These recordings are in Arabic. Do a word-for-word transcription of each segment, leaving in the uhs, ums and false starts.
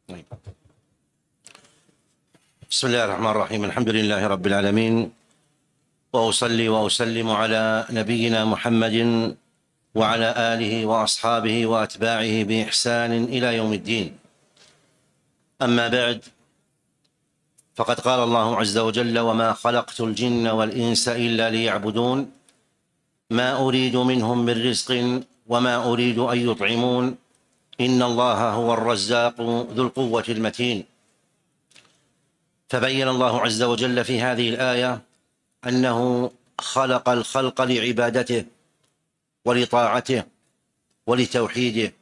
طيب. بسم الله الرحمن الرحيم. الحمد لله رب العالمين، وأصلي وأسلم على نبينا محمد وعلى آله وأصحابه وأتباعه بإحسان إلى يوم الدين. أما بعد، فقد قال الله عز وجل: وما خلقت الجن والإنس إلا ليعبدون ما أريد منهم من رزق وما أريد أن يطعمون إن الله هو الرزاق ذو القوة المتين. فبين الله عز وجل في هذه الآية أنه خلق الخلق لعبادته ولطاعته ولتوحيده،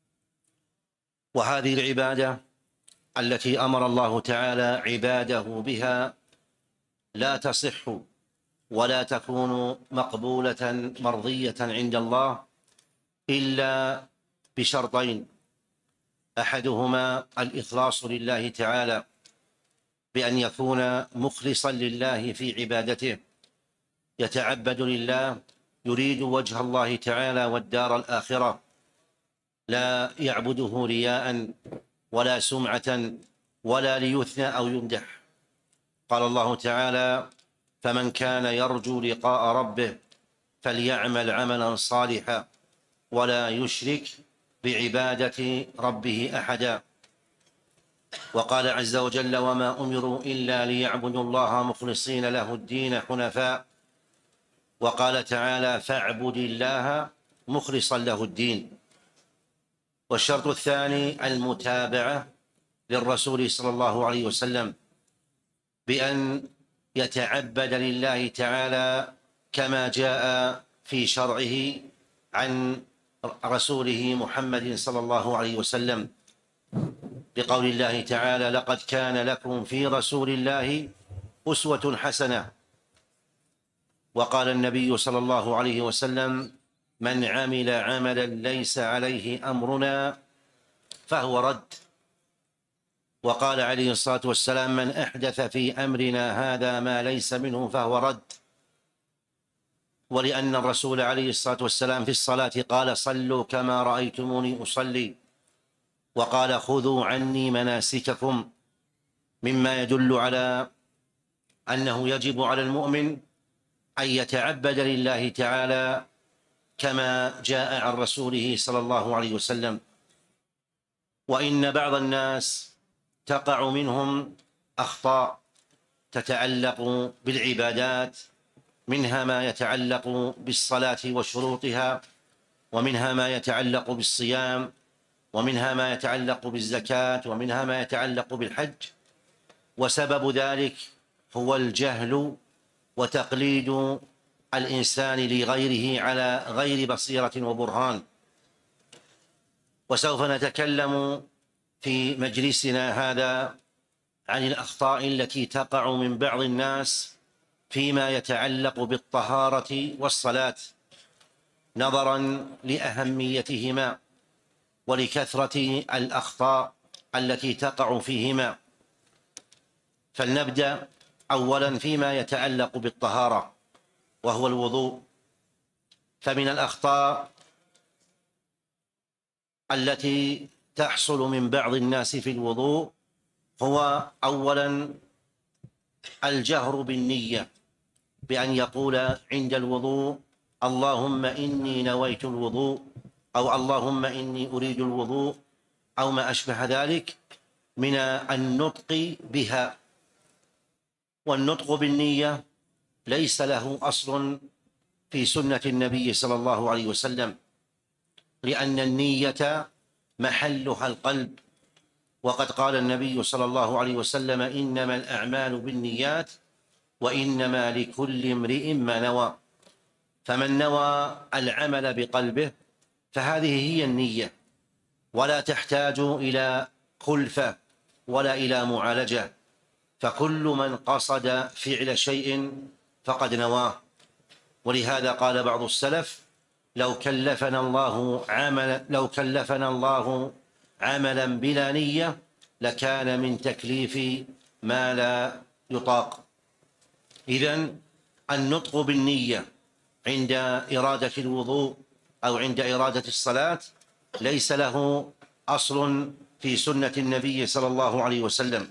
وهذه العبادة التي أمر الله تعالى عباده بها لا تصح ولا تكون مقبولة مرضية عند الله إلا بشرطين: أحدهما الإخلاص لله تعالى بأن يكون مخلصا لله في عبادته، يتعبد لله، يريد وجه الله تعالى والدار الآخرة، لا يعبده رياء ولا سمعة ولا ليثنى أو يمدح. قال الله تعالى: فمن كان يرجو لقاء ربه فليعمل عملا صالحا ولا يشرك بعبادة ربه أحدا. وقال عز وجل: وما أمروا إلا ليعبدوا الله مخلصين له الدين حنفاء. وقال تعالى: فاعبد الله مخلصا له الدين. والشرط الثاني المتابعة للرسول صلى الله عليه وسلم بأن يتعبد لله تعالى كما جاء في شرعه عن رسوله محمد صلى الله عليه وسلم، بقول الله تعالى: لقد كان لكم في رسول الله أسوة حسنة. وقال النبي صلى الله عليه وسلم: من عمل عملا ليس عليه أمرنا فهو رد. وقال عليه الصلاة والسلام: من أحدث في أمرنا هذا ما ليس منه فهو رد. ولأن الرسول عليه الصلاة والسلام في الصلاة قال: صلوا كما رأيتموني أصلي. وقال: خذوا عني مناسككم، مما يدل على أنه يجب على المؤمن أن يتعبد لله تعالى كما جاء عن رسوله صلى الله عليه وسلم. وإن بعض الناس تقع منهم أخطاء تتعلق بالعبادات، منها ما يتعلق بالصلاة وشروطها، ومنها ما يتعلق بالصيام، ومنها ما يتعلق بالزكاة، ومنها ما يتعلق بالحج. وسبب ذلك هو الجهل وتقليد الإنسان لغيره على غير بصيرة وبرهان. وسوف نتكلم في مجلسنا هذا عن الأخطاء التي تقع من بعض الناس فيما يتعلق بالطهارة والصلاة، نظرا لأهميتهما ولكثرة الأخطاء التي تقع فيهما. فلنبدأ أولا فيما يتعلق بالطهارة وهو الوضوء. فمن الأخطاء التي تحصل من بعض الناس في الوضوء هو أولا الجهر بالنية، بأن يقول عند الوضوء: اللهم إني نويت الوضوء، أو اللهم إني أريد الوضوء، أو ما أشبه ذلك من النطق بها. والنطق بالنية ليس له أصل في سنة النبي صلى الله عليه وسلم، لأن النية محلها القلب. وقد قال النبي صلى الله عليه وسلم: إنما الأعمال بالنيات وإنما لكل امرئ ما نوى. فمن نوى العمل بقلبه فهذه هي النية، ولا تحتاج إلى كلفة ولا إلى معالجة. فكل من قصد فعل شيء فقد نواه. ولهذا قال بعض السلف: لو كلفنا الله عملا لو كلفنا الله عملا بلا نية لكان من تكليف ما لا يطاق. إذن النطق بالنية عند إرادة الوضوء أو عند إرادة الصلاة ليس له أصل في سنة النبي صلى الله عليه وسلم.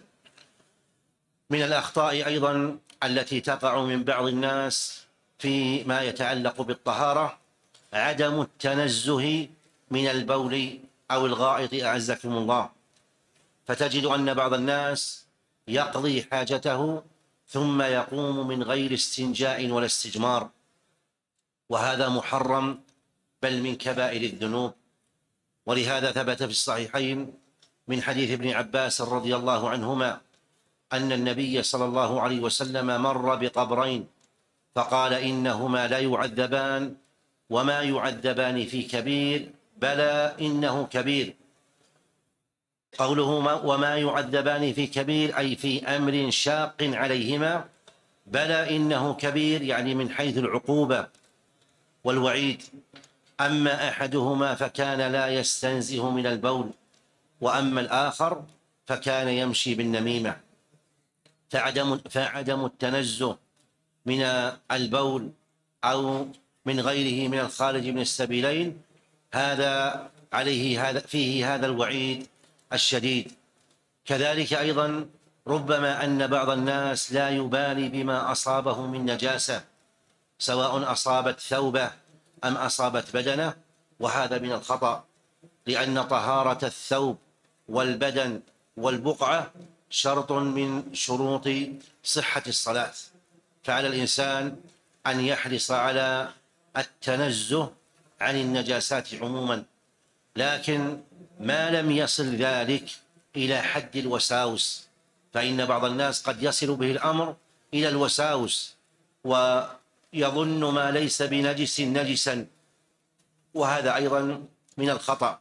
من الأخطاء أيضا التي تقع من بعض الناس فيما يتعلق بالطهارة عدم التنزه من البول أو الغائط أعزكم الله، فتجد أن بعض الناس يقضي حاجته ثم يقوم من غير استنجاء ولا استجمار، وهذا محرم بل من كبائر الذنوب. ولهذا ثبت في الصحيحين من حديث ابن عباس رضي الله عنهما أن النبي صلى الله عليه وسلم مر بقبرين فقال إنهما لا يعذبان وما يعذبان في كبير بلى إنه كبير. قوله وما يعذبان في كبير أي في أمر شاق عليهما، بلى إنه كبير يعني من حيث العقوبة والوعيد. أما أحدهما فكان لا يستنزه من البول، وأما الآخر فكان يمشي بالنميمة. فعدم, فعدم التنزه من البول أو من غيره من الخارج من السبيلين هذا عليه هذا فيه هذا الوعيد الشديد. كذلك أيضا ربما أن بعض الناس لا يبالي بما أصابه من نجاسة سواء أصابت ثوبه أم أصابت بدنه، وهذا من الخطأ، لأن طهارة الثوب والبدن والبقعة شرط من شروط صحة الصلاة، فعلى الإنسان أن يحرص على التنزه عن النجاسات عموما، لكن ما لم يصل ذلك إلى حد الوساوس، فإن بعض الناس قد يصل به الأمر إلى الوساوس ويظن ما ليس بنجس نجسا، وهذا أيضا من الخطأ.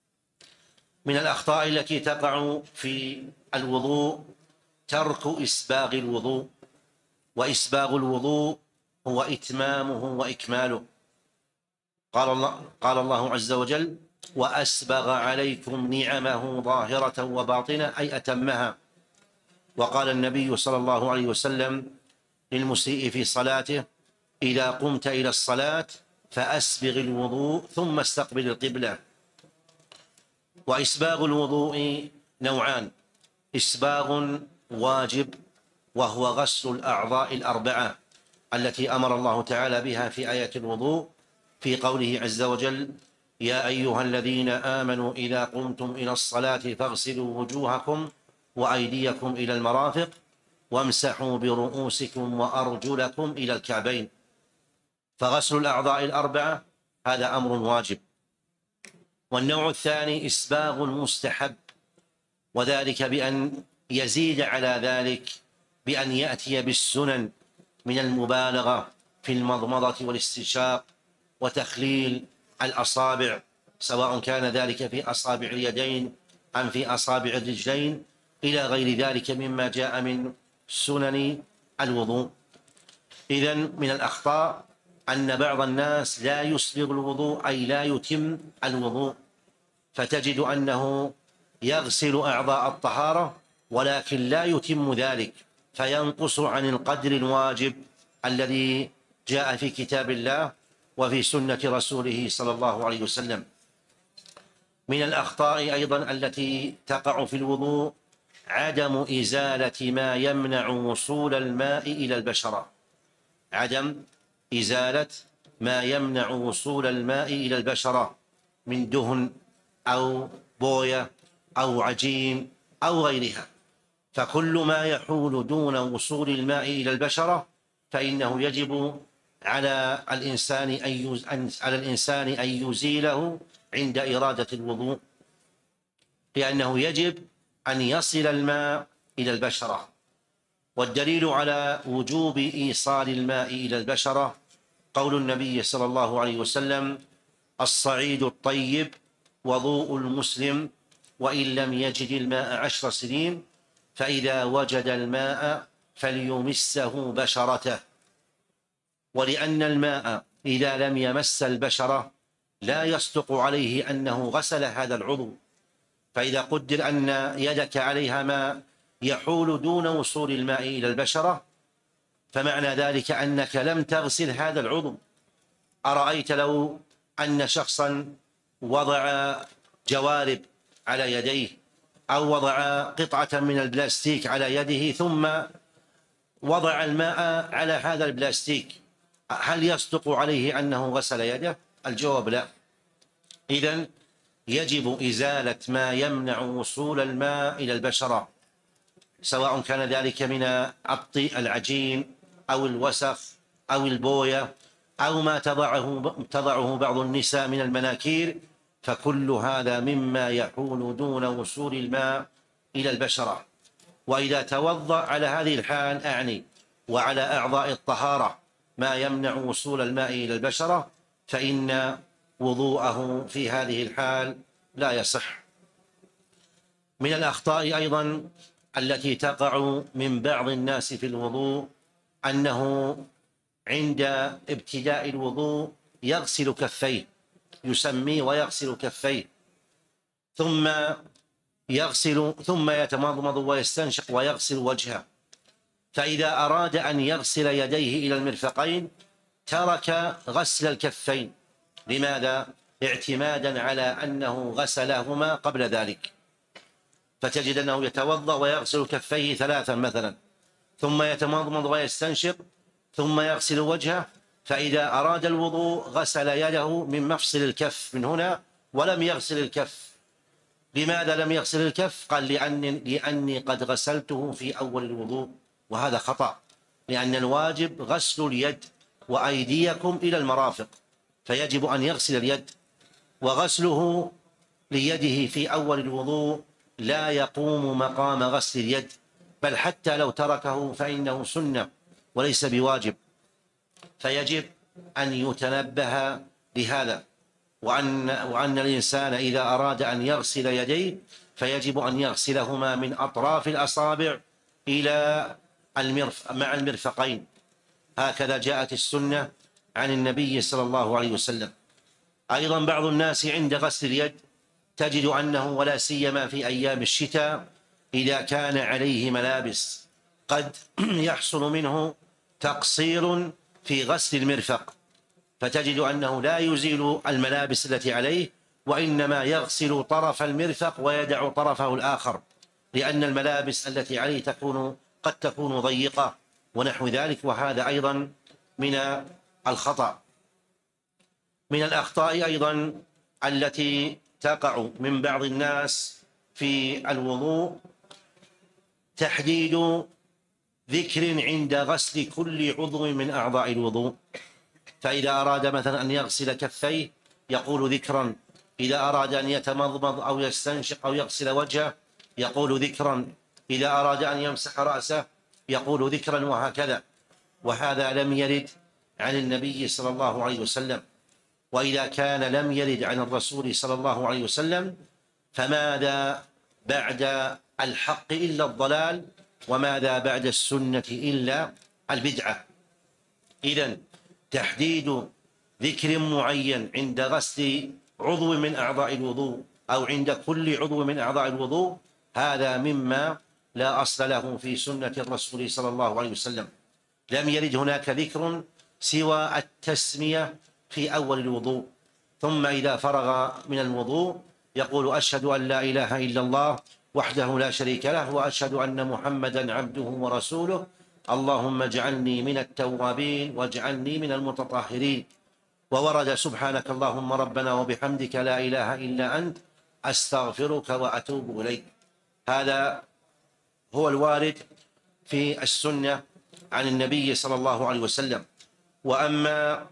من الأخطاء التي تقع في الوضوء ترك إسباغ الوضوء، وإسباغ الوضوء هو إتمامه وإكماله. قال الله, قال الله عز وجل وأسبغ عليكم نعمه ظاهرة وباطنة أي أتمها. وقال النبي صلى الله عليه وسلم للمسيء في صلاته إذا قمت إلى الصلاة فأسبغ الوضوء ثم استقبل القبلة. وإسباغ الوضوء نوعان: إسباغ واجب وهو غسل الأعضاء الأربعة التي أمر الله تعالى بها في آية الوضوء في قوله عز وجل يا أيها الذين آمنوا إذا قمتم إلى الصلاة فاغسلوا وجوهكم وأيديكم إلى المرافق وامسحوا برؤوسكم وأرجلكم إلى الكعبين. فغسل الأعضاء الأربعة هذا أمر واجب. والنوع الثاني إسباغ مستحب، وذلك بأن يزيد على ذلك بأن يأتي بالسنن من المبالغة في المضمضة والاستنشاق وتخليل الأصابع، سواء كان ذلك في أصابع اليدين أم في أصابع الرجلين إلى غير ذلك مما جاء من سنن الوضوء. إذن من الأخطاء أن بعض الناس لا يسبغ الوضوء أي لا يتم الوضوء، فتجد أنه يغسل أعضاء الطهارة ولكن لا يتم ذلك، فينقص عن القدر الواجب الذي جاء في كتاب الله وفي سنة رسوله صلى الله عليه وسلم. من الأخطاء أيضا التي تقع في الوضوء عدم إزالة ما يمنع وصول الماء إلى البشرة، عدم إزالة ما يمنع وصول الماء إلى البشرة من دهن أو بوية أو عجين أو غيرها. فكل ما يحول دون وصول الماء إلى البشرة فإنه يجب على الإنسان أن على الإنسان أن يزيله عند إرادة الوضوء، لأنه يجب أن يصل الماء إلى البشرة. والدليل على وجوب إيصال الماء إلى البشرة قول النبي صلى الله عليه وسلم الصعيد الطيب وضوء المسلم وإن لم يجد الماء عشر سنين فإذا وجد الماء فليمسه بشرته. ولأن الماء إذا لم يمس البشرة لا يصدق عليه أنه غسل هذا العضو، فإذا قدر أن يدك عليها ماء يحول دون وصول الماء إلى البشرة فمعنى ذلك أنك لم تغسل هذا العضو. أرأيت لو أن شخصا وضع جوارب على يديه أو وضع قطعة من البلاستيك على يده ثم وضع الماء على هذا البلاستيك، هل يصدق عليه أنه غسل يده؟ الجواب لا. إذن يجب إزالة ما يمنع وصول الماء إلى البشرة، سواء كان ذلك من العجين أو الوسخ أو البوية أو ما تضعه, تضعه بعض النساء من المناكير، فكل هذا مما يحول دون وصول الماء إلى البشرة. وإذا توضأ على هذه الحال أعني وعلى أعضاء الطهارة ما يمنع وصول الماء إلى البشرة، فإن وضوءه في هذه الحال لا يصح. من الأخطاء أيضا التي تقع من بعض الناس في الوضوء أنه عند ابتداء الوضوء يغسل كفيه، يسمي ويغسل كفيه، ثم يغسل ثم يتمضمض ويستنشق ويغسل وجهه، فإذا أراد أن يغسل يديه إلى المرفقين ترك غسل الكفين. لماذا؟ اعتمادا على أنه غسلهما قبل ذلك، فتجد أنه يتوضأ ويغسل كفيه ثلاثا مثلا، ثم يتمضمض ويستنشق، ثم يغسل وجهه، فإذا أراد الوضوء غسل يده من مفصل الكف من هنا ولم يغسل الكف. لماذا لم يغسل الكف؟ قال لأني, لأني قد غسلته في أول الوضوء، وهذا خطأ، لأن الواجب غسل اليد وأيديكم إلى المرافق، فيجب أن يغسل اليد، وغسله ليده في أول الوضوء لا يقوم مقام غسل اليد، بل حتى لو تركه فإنه سنة وليس بواجب، فيجب أن يتنبه لهذا، وأن, وأن الإنسان إذا أراد أن يغسل يديه فيجب أن يغسلهما من أطراف الأصابع إلى المرف مع المرفقين، هكذا جاءت السنة عن النبي صلى الله عليه وسلم. أيضا بعض الناس عند غسل اليد تجد أنه ولا سيما في أيام الشتاء إذا كان عليه ملابس قد يحصل منه تقصير في غسل المرفق، فتجد أنه لا يزيل الملابس التي عليه، وإنما يغسل طرف المرفق ويدع طرفه الآخر، لأن الملابس التي عليه تكون قد تكون ضيقة ونحو ذلك، وهذا أيضا من الخطأ. من الأخطاء أيضا التي تقع من بعض الناس في الوضوء تحديد ذكر عند غسل كل عضو من أعضاء الوضوء، فإذا أراد مثلا أن يغسل كفيه يقول ذكرا، إذا أراد أن يتمضمض أو يستنشق أو يغسل وجهه يقول ذكرا، إذا أراد أن يمسح رأسه يقول ذكرا، وهكذا، وهذا لم يرد عن النبي صلى الله عليه وسلم. وإذا كان لم يرد عن الرسول صلى الله عليه وسلم فماذا بعد الحق إلا الضلال، وماذا بعد السنة إلا البدعة؟ إذن تحديد ذكر معين عند غسل عضو من أعضاء الوضوء أو عند كل عضو من أعضاء الوضوء هذا مما لا أصل له في سنة الرسول صلى الله عليه وسلم. لم يرد هناك ذكر سوى التسمية في أول الوضوء، ثم إذا فرغ من الوضوء يقول أشهد أن لا إله إلا الله وحده لا شريك له وأشهد أن محمدا عبده ورسوله اللهم اجعلني من التوابين واجعلني من المتطهرين. وورد سبحانك اللهم ربنا وبحمدك لا إله إلا أنت أستغفرك وأتوب إليك. هذا هو الوارد في السنة عن النبي صلى الله عليه وسلم. وأما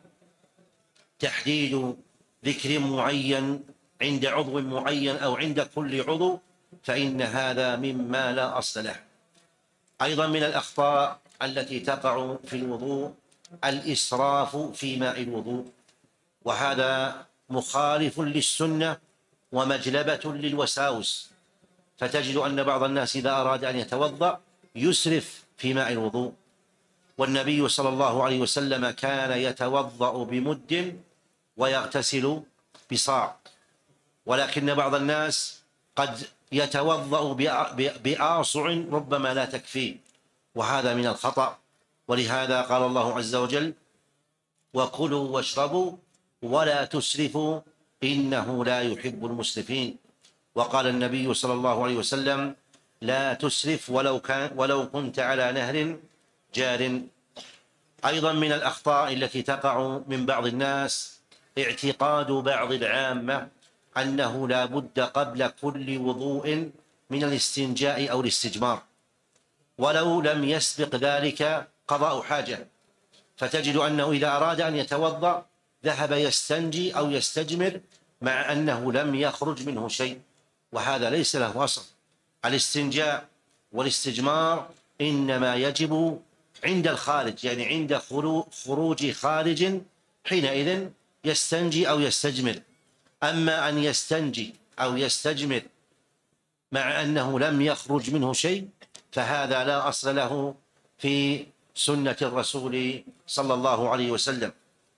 تحديد ذكر معين عند عضو معين أو عند كل عضو فإن هذا مما لا أصل له. أيضا من الأخطاء التي تقع في الوضوء الإسراف في ماء الوضوء، وهذا مخالف للسنة ومجلبة للوساوس، فتجد أن بعض الناس إذا أراد أن يتوضأ يسرف في ماء الوضوء، والنبي صلى الله عليه وسلم كان يتوضأ بمد ويغتسل بصاع، ولكن بعض الناس قد يتوضأ بآصع ربما لا تكفيه، وهذا من الخطأ. ولهذا قال الله عز وجل وكلوا واشربوا ولا تسرفوا إنه لا يحب المسرفين. وقال النبي صلى الله عليه وسلم: لا تسرف ولو كان ولو كنت على نهر جار. أيضا من الأخطاء التي تقع من بعض الناس اعتقاد بعض العامة أنه لا بد قبل كل وضوء من الاستنجاء أو الاستجمار، ولو لم يسبق ذلك قضاء حاجة، فتجد أنه إذا أراد أن يتوضأ ذهب يستنجي أو يستجمر مع أنه لم يخرج منه شيء، وهذا ليس له أصل. الاستنجاء والاستجمار إنما يجب عند الخارج، يعني عند خروج خارج، حينئذ يستنجي أو يستجمر. أما أن يستنجي أو يستجمر مع أنه لم يخرج منه شيء فهذا لا أصل له في سنة الرسول صلى الله عليه وسلم.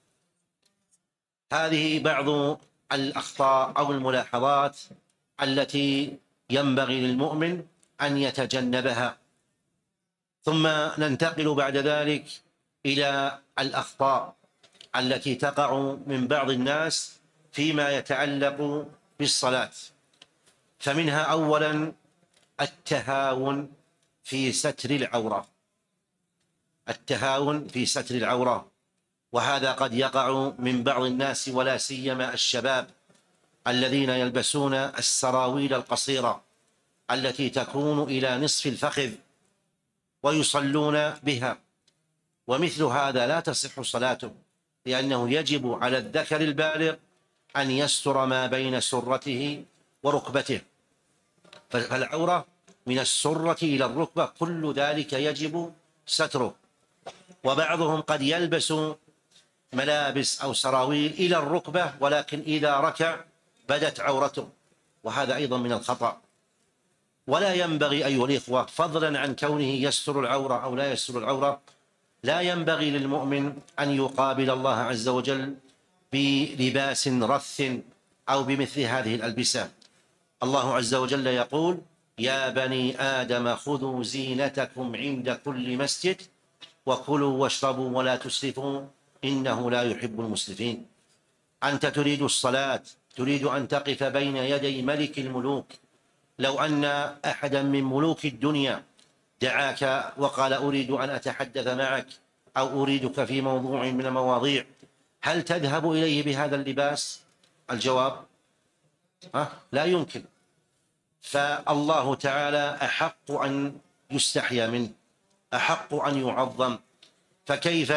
هذه بعض الأخطاء أو الملاحظات التي ينبغي للمؤمن أن يتجنبها. ثم ننتقل بعد ذلك إلى الأخطاء التي تقع من بعض الناس فيما يتعلق بالصلاة. فمنها أولا التهاون في ستر العورة، التهاون في ستر العورة، وهذا قد يقع من بعض الناس ولا سيما الشباب الذين يلبسون السراويل القصيرة التي تكون إلى نصف الفخذ ويصلون بها، ومثل هذا لا تصح صلاته، لأنه يجب على الذكر البالغ أن يستر ما بين سرته وركبته، فالعورة من السرة إلى الركبة كل ذلك يجب ستره. وبعضهم قد يلبس ملابس أو سراويل إلى الركبة ولكن إذا ركع بدت عورته، وهذا أيضا من الخطأ. ولا ينبغي أيها الإخوة، فضلا عن كونه يستر العورة أو لا يستر العورة، لا ينبغي للمؤمن أن يقابل الله عز وجل بلباس رث أو بمثل هذه الألبسة. الله عز وجل يقول: يا بني آدم خذوا زينتكم عند كل مسجد وكلوا واشربوا ولا تسرفوا إنه لا يحب المسرفين. أنت تريد الصلاة، تريد أن تقف بين يدي ملك الملوك، لو أن أحدا من ملوك الدنيا دعاك وقال: أريد أن أتحدث معك أو أريدك في موضوع من المواضيع، هل تذهب إليه بهذا اللباس؟ الجواب: ها؟ لا يمكن. فالله تعالى أحق أن يستحيا منه، أحق أن يعظم، فكيف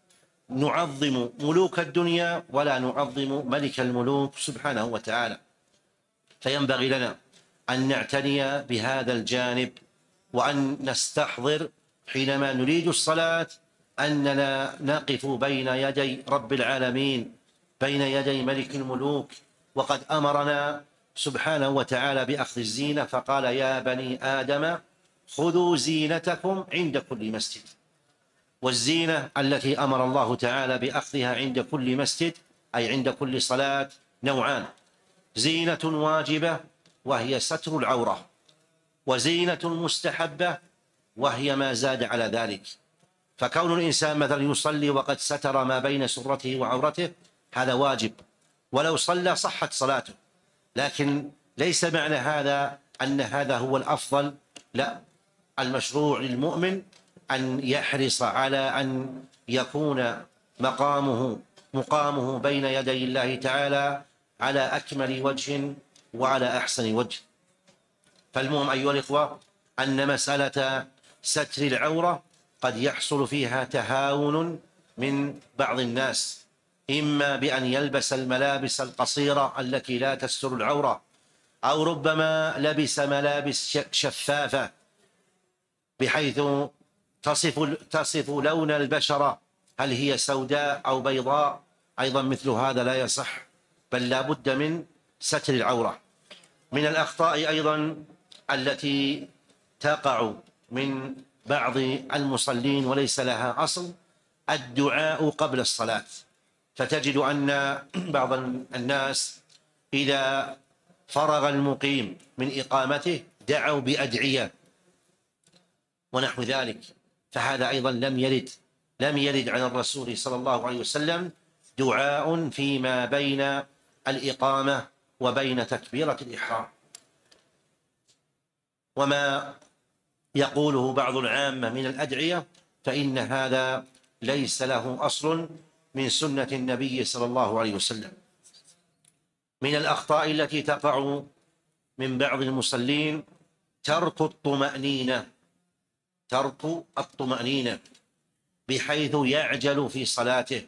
نعظم ملوك الدنيا ولا نعظم ملك الملوك سبحانه وتعالى؟ فينبغي لنا أن نعتني بهذا الجانب، وأن نستحضر حينما نريد الصلاة أننا نقف بين يدي رب العالمين، بين يدي ملك الملوك، وقد أمرنا سبحانه وتعالى بأخذ الزينة، فقال: يا بني آدم خذوا زينتكم عند كل مسجد. والزينة التي أمر الله تعالى بأخذها عند كل مسجد أي عند كل صلاة نوعان: زينة واجبة وهي ستر العورة، وزينة مستحبة وهي ما زاد على ذلك. فكون الإنسان مثلا يصلي وقد ستر ما بين سرته وعورته هذا واجب، ولو صلى صحت صلاته، لكن ليس معنى هذا أن هذا هو الأفضل، لا، المشروع للمؤمن أن يحرص على أن يكون مقامه مقامه بين يدي الله تعالى على أكمل وجه وعلى أحسن وجه. فالمهم أيها الإخوة أن مسألة ستر العورة قد يحصل فيها تهاون من بعض الناس، إما بأن يلبس الملابس القصيرة التي لا تستر العورة، أو ربما لبس ملابس شفافة بحيث تصف تصف لون البشرة، هل هي سوداء أو بيضاء، أيضا مثل هذا لا يصح، بل لا بد من ستر العورة. من الأخطاء أيضا التي تقع من بعض المصلين وليس لها أصل الدعاء قبل الصلاة، فتجد أن بعض الناس إذا فرغ المقيم من إقامته دعوا بأدعية ونحو ذلك، فهذا أيضا لم يرد لم يرد عن الرسول صلى الله عليه وسلم دعاء فيما بين الإقامة وبين تكبيرة الإحرام. وما يقوله بعض العامة من الأدعية، فإن هذا ليس له أصل من سنة النبي صلى الله عليه وسلم. من الأخطاء التي تقع من بعض المصلين ترك الطمأنينة ترك الطمأنينة بحيث يعجل في صلاته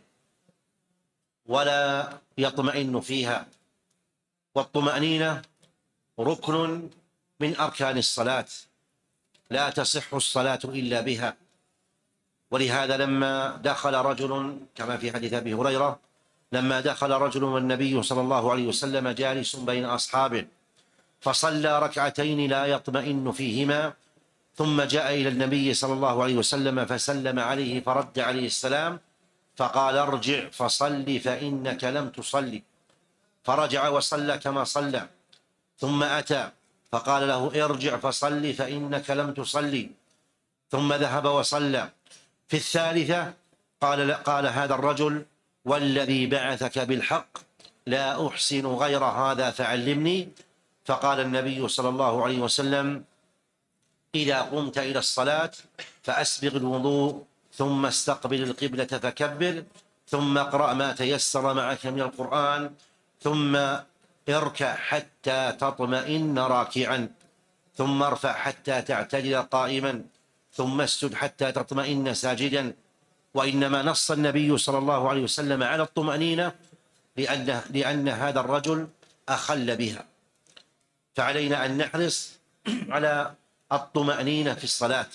ولا يطمئن فيها. والطمأنينة ركن من أركان الصلاة، لا تصح الصلاة إلا بها. ولهذا لما دخل رجل كما في حديث أبي هريرة، لما دخل رجل والنبي صلى الله عليه وسلم جالس بين أصحابه فصلى ركعتين لا يطمئن فيهما، ثم جاء إلى النبي صلى الله عليه وسلم فسلم عليه فرد عليه السلام فقال: ارجع فصل فإنك لم تصلي. فرجع وصلى كما صلى، ثم أتى فقال له: ارجع فصل فإنك لم تصلي، ثم ذهب وصلى. في الثالثة قال قال هذا الرجل: والذي بعثك بالحق لا أحسن غير هذا فعلمني. فقال النبي صلى الله عليه وسلم: إذا قمت إلى الصلاة فأسبغ الوضوء ثم استقبل القبلة فكبر، ثم اقرأ ما تيسر معك من القرآن، ثم اركع حتى تطمئن راكعا، ثم ارفع حتى تعتدل قائما، ثم اسجد حتى تطمئن ساجدا. وإنما نص النبي صلى الله عليه وسلم على الطمأنينة لأن, لأن هذا الرجل أخل بها. فعلينا أن نحرص على الطمأنينة في الصلاة.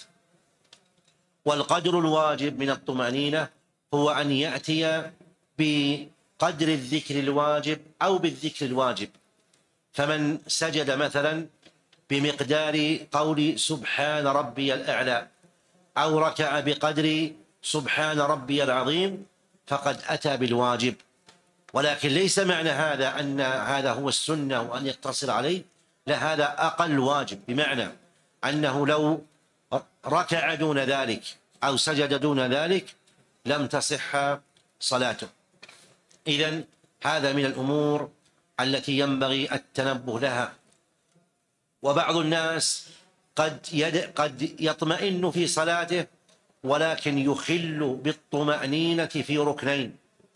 والقدر الواجب من الطمأنينة هو أن يأتي بقدر الذكر الواجب أو بالذكر الواجب. فمن سجد مثلا بمقدار قول سبحان ربي الأعلى أو ركع بقدر سبحان ربي العظيم فقد أتى بالواجب. ولكن ليس معنى هذا أن هذا هو السنة وأن يقتصر عليه، لا، هذا أقل واجب، بمعنى أنه لو ركع دون ذلك أو سجد دون ذلك لم تصح صلاته. إذن هذا من الأمور التي ينبغي التنبه لها. وبعض الناس قد يد قد يطمئن في صلاته ولكن يخل بالطمأنينة في ركنين،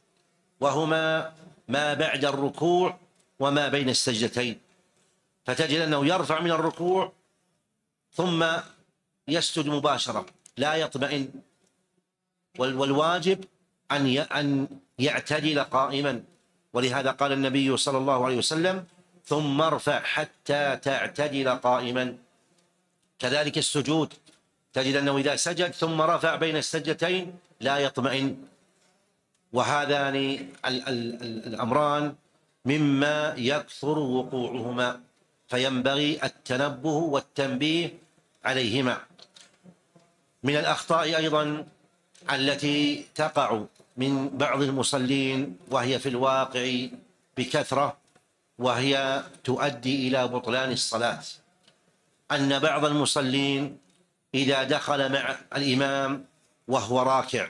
وهما ما بعد الركوع وما بين السجدتين. فتجد أنه يرفع من الركوع ثم يسجد مباشرة لا يطمئن. والواجب أن يعتدل قائما، ولهذا قال النبي صلى الله عليه وسلم: ثم ارفع حتى تعتدل قائما. كذلك السجود، تجد أنه إذا سجد ثم رفع بين السجدتين لا يطمئن. وهذان الأمران مما يكثر وقوعهما، فينبغي التنبه والتنبيه عليهما. من الأخطاء أيضا التي تقع من بعض المصلين وهي في الواقع بكثرة، وهي تؤدي إلى بطلان الصلاة، أن بعض المصلين إذا دخل مع الإمام وهو راكع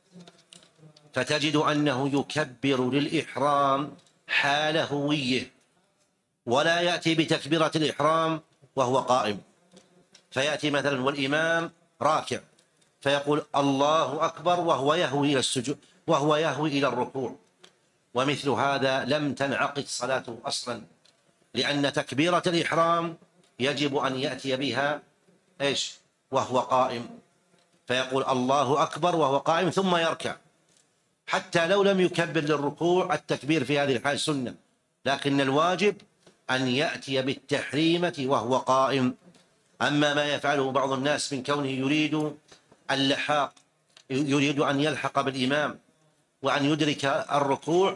فتجد أنه يكبر للإحرام حال هويه ولا يأتي بتكبيرة الإحرام وهو قائم، فيأتي مثلا والإمام راكع فيقول الله أكبر وهو يهوي إلى السجود وهو يهوي إلى الركوع. ومثل هذا لم تنعقد صلاته أصلا، لأن تكبيرة الإحرام يجب أن يأتي بها إيش وهو قائم، فيقول الله أكبر وهو قائم ثم يركع. حتى لو لم يكبر للركوع التكبير في هذه الحال سنة، لكن الواجب أن يأتي بالتحريمة وهو قائم. أما ما يفعله بعض الناس من كونه يريد اللحاق، يريد أن يلحق بالإمام وأن يدرك الركوع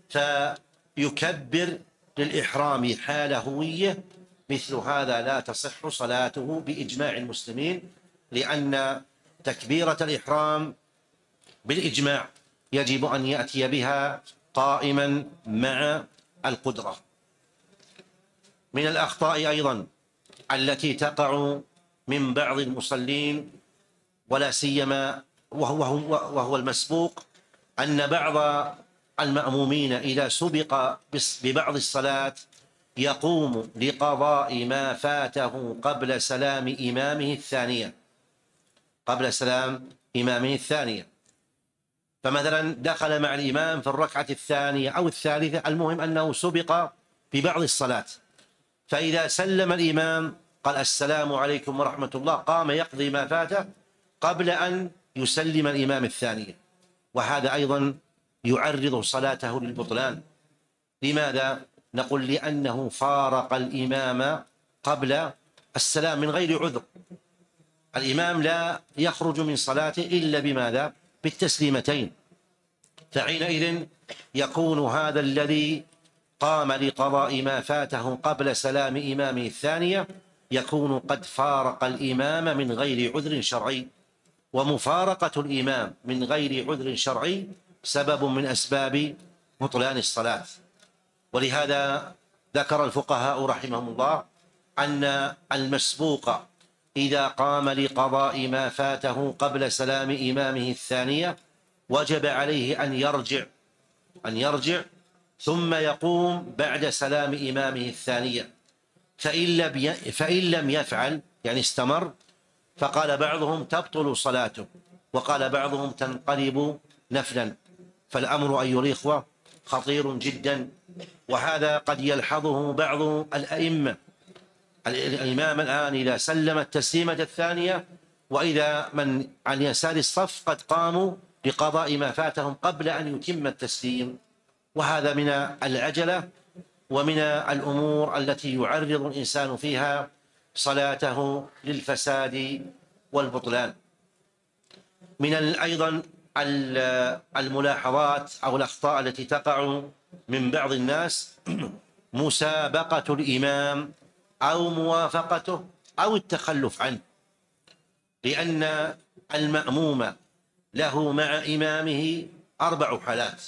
فيكبر للإحرام حال هوية، مثل هذا لا تصح صلاته بإجماع المسلمين، لأن تكبيرة الإحرام بالإجماع يجب أن يأتي بها قائما مع القدرة. من الأخطاء أيضا التي تقع من بعض المصلين ولا سيما وهو, وهو المسبوق، أن بعض المأمومين إذا سبق ببعض الصلاة يقوم لقضاء ما فاته قبل سلام إمامه الثانية، قبل سلام إمامه الثانية. فمثلا دخل مع الإمام في الركعة الثانية أو الثالثة، المهم أنه سبق ببعض الصلاة، فإذا سلم الإمام قال السلام عليكم ورحمة الله، قام يقضي ما فاته قبل أن يسلم الإمام الثانية، وهذا أيضا يعرض صلاته للبطلان. لماذا؟ نقول لأنه فارق الإمام قبل السلام من غير عذر. الإمام لا يخرج من صلاته إلا بماذا؟ بالتسليمتين. فحينئذ يكون هذا الذي قام لقضاء ما فاته قبل سلام إمامه الثانية يكون قد فارق الإمام من غير عذر شرعي، ومفارقة الإمام من غير عذر شرعي سبب من أسباب بطلان الصلاة. ولهذا ذكر الفقهاء رحمهم الله أن المسبوق إذا قام لقضاء ما فاته قبل سلام إمامه الثانية وجب عليه أن يرجع أن يرجع ثم يقوم بعد سلام إمامه الثانية. فإن لم فإن لم يفعل يعني استمر، فقال بعضهم تبطل صلاته، وقال بعضهم تنقلب نفلا. فالأمر أيها الإخوة خطير جدا، وهذا قد يلحظه بعض الأئمة. الإمام الآن إذا سلم التسليمة الثانية وإذا من عن يسار الصف قد قاموا لقضاء ما فاتهم قبل أن يتم التسليم، وهذا من العجلة ومن الأمور التي يعرض الإنسان فيها صلاته للفساد والبطلان. من أيضا الملاحظات أو الأخطاء التي تقع من بعض الناس مسابقة الإمام أو موافقته أو التخلف عنه، لأن المأموم له مع إمامه أربع حالات: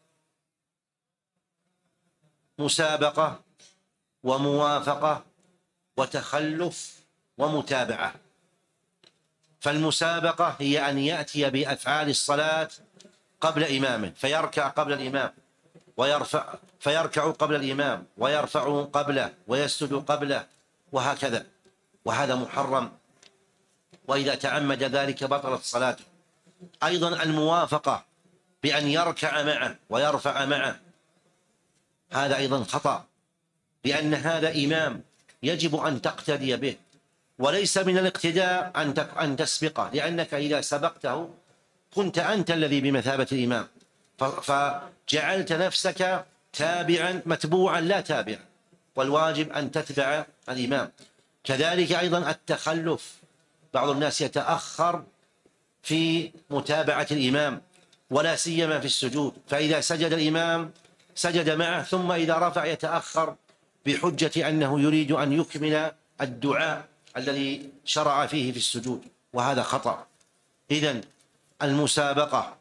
مسابقة وموافقة وتخلف ومتابعة. فالمسابقة هي أن يأتي بأفعال الصلاة قبل إمامه، فيركع قبل الإمام ويرفع فيركع قبل الإمام ويرفع قبله ويسجد قبله وهكذا، وهذا محرم، وإذا تعمد ذلك بطلت صلاته. أيضا الموافقة بأن يركع معه ويرفع معه، هذا أيضا خطأ، لأن هذا إمام يجب أن تقتدي به، وليس من الاقتداء أن تسبقه، لأنك إذا سبقته كنت أنت الذي بمثابة الإمام، فجعلت نفسك تابعا متبوعا لا تابعا، والواجب أن تتبع الإمام. كذلك أيضا التخلف، بعض الناس يتأخر في متابعة الإمام ولا سيما في السجود، فإذا سجد الإمام سجد معه، ثم إذا رفع يتأخر بحجة أنه يريد أن يكمل الدعاء الذي شرع فيه في السجود، وهذا خطأ. إذن المسابقة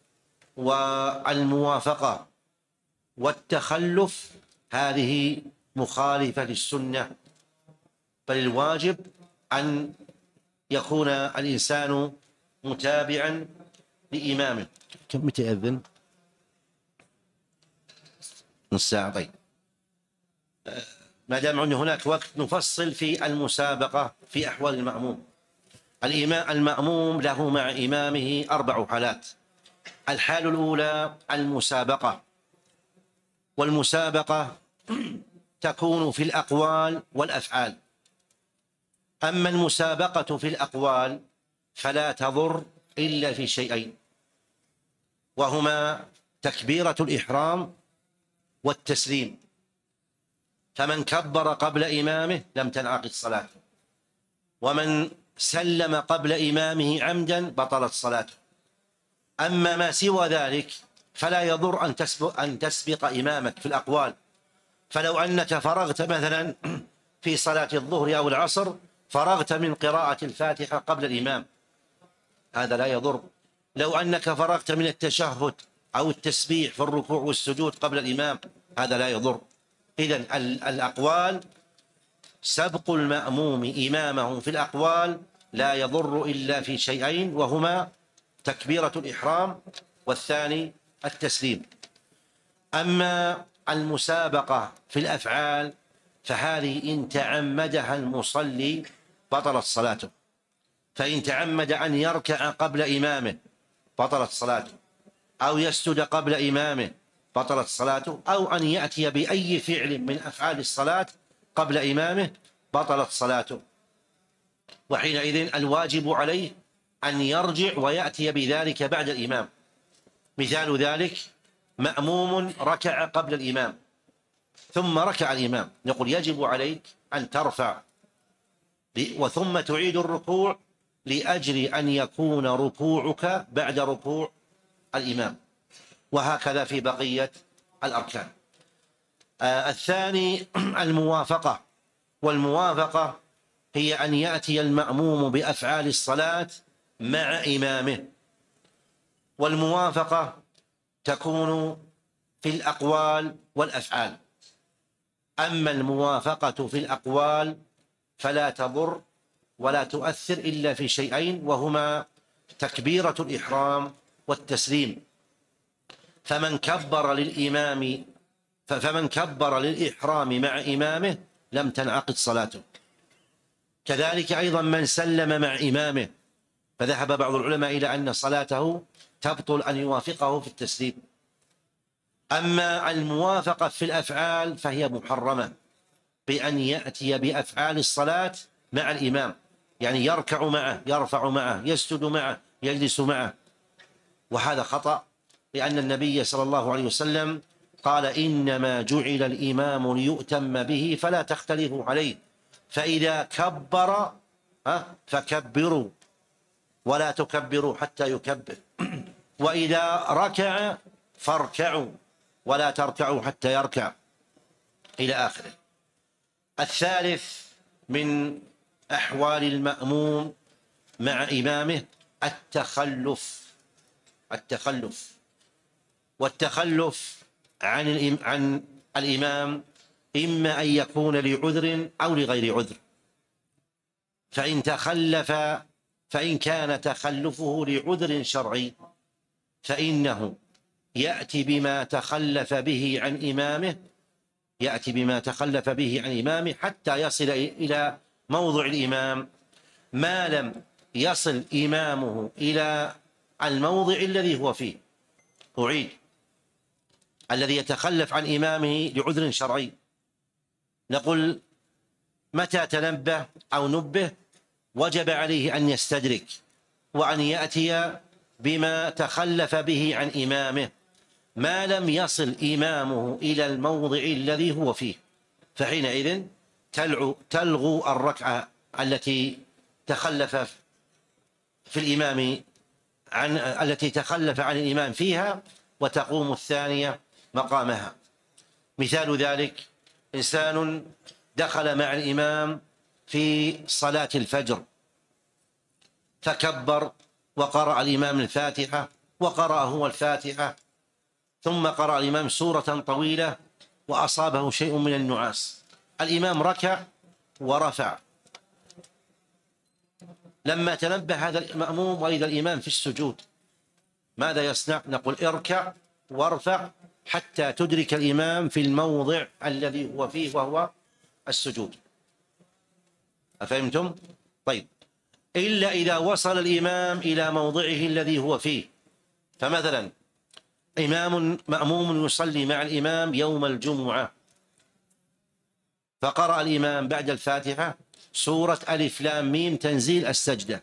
والموافقة والتخلف هذه مخالفة للسنة، بل الواجب أن يكون الإنسان متابعا لإمامه. كم متى يأذن؟ نص ساعة. طيب، ما دام هناك وقت نفصل في المسابقة في أحوال المأموم. الإمام المأموم له مع إمامه أربع حالات. الحال الأولى المسابقة، والمسابقة تكون في الأقوال والأفعال. أما المسابقة في الأقوال فلا تضر إلا في شيئين، وهما تكبيرة الإحرام والتسليم. فمن كبر قبل إمامه لم تنعقد صلاته، ومن سلم قبل إمامه عمدا بطلت صلاته. أما ما سوى ذلك فلا يضر أن تسبق, أن تسبق إمامك في الأقوال. فلو أنك فرغت مثلا في صلاة الظهر أو العصر فرغت من قراءة الفاتحة قبل الإمام، هذا لا يضر. لو أنك فرغت من التشهد أو التسبيح في الركوع والسجود قبل الإمام، هذا لا يضر. إذن الأقوال، سبق المأموم إمامه في الأقوال لا يضر إلا في شيئين، وهما تكبيرة الإحرام والثاني التسليم. أما المسابقة في الأفعال فهذه إن تعمدها المصلي بطلت صلاته. فإن تعمد أن يركع قبل إمامه بطلت صلاته، أو يسجد قبل إمامه بطلت صلاته، أو أن يأتي بأي فعل من أفعال الصلاة قبل إمامه بطلت صلاته. وحينئذ الواجب عليه أن يرجع ويأتي بذلك بعد الإمام. مثال ذلك مأموم ركع قبل الإمام ثم ركع الإمام، نقول يجب عليك أن ترفع وثم تعيد الركوع لأجل أن يكون ركوعك بعد ركوع الإمام، وهكذا في بقية الأركان. آه الثاني الموافقة، والموافقة هي أن يأتي المأموم بأفعال الصلاة مع إمامه، والموافقة تكون في الأقوال والأفعال. أما الموافقة في الأقوال فلا تضر ولا تؤثر إلا في شيئين، وهما تكبيرة الإحرام والتسليم. فمن كبر للإمام فمن كبر للإحرام مع إمامه لم تنعقد صلاته. كذلك أيضا من سلم مع إمامه، فذهب بعض العلماء إلى أن صلاته تبطل أن يوافقه في التسليم. أما الموافقة في الأفعال فهي محرمة، بأن يأتي بأفعال الصلاة مع الإمام، يعني يركع معه، يرفع معه، يسجد معه، يجلس معه، وهذا خطأ، لأن النبي صلى الله عليه وسلم قال إنما جعل الإمام ليؤتم به فلا تختلفوا عليه، فإذا كبر فكبروا ولا تكبروا حتى يكبر، وإذا ركع فاركعوا ولا تركعوا حتى يركع، إلى آخره. الثالث من أحوال المأموم مع إمامه التخلف. التخلف والتخلف عن عن الإمام إما أن يكون لعذر أو لغير عذر. فإن تخلف فإن كان تخلفه لعذر شرعي فإنه يأتي بما تخلف به عن إمامه يأتي بما تخلف به عن إمامه حتى يصل إلى موضع الإمام، ما لم يصل إمامه إلى الموضع الذي هو فيه. أعيد: الذي يتخلف عن إمامه لعذر شرعي، نقول متى تنبه أو نبه وجب عليه أن يستدرك وأن يأتي بما تخلف به عن إمامه ما لم يصل إمامه إلى الموضع الذي هو فيه، فحينئذ تلغو الركعة التي تخلف في الإمام عن التي تخلف عن الإمام فيها، وتقوم الثانية مقامها. مثال ذلك إنسان دخل مع الإمام في صلاة الفجر فكبر وقرأ الإمام الفاتحة وقرأ هو الفاتحة، ثم قرأ الإمام سورة طويلة وأصابه شيء من النعاس، الإمام ركع ورفع. لما تنبه هذا المأموم وإذا الإمام في السجود ماذا يصنع؟ نقول اركع وارفع حتى تدرك الإمام في الموضع الذي هو فيه وهو السجود. أفهمتم؟ طيب، إلا إذا وصل الإمام إلى موضعه الذي هو فيه. فمثلا إمام مأموم يصلي مع الإمام يوم الجمعة، فقرأ الإمام بعد الفاتحة سورة ألف لام ميم تنزيل السجدة،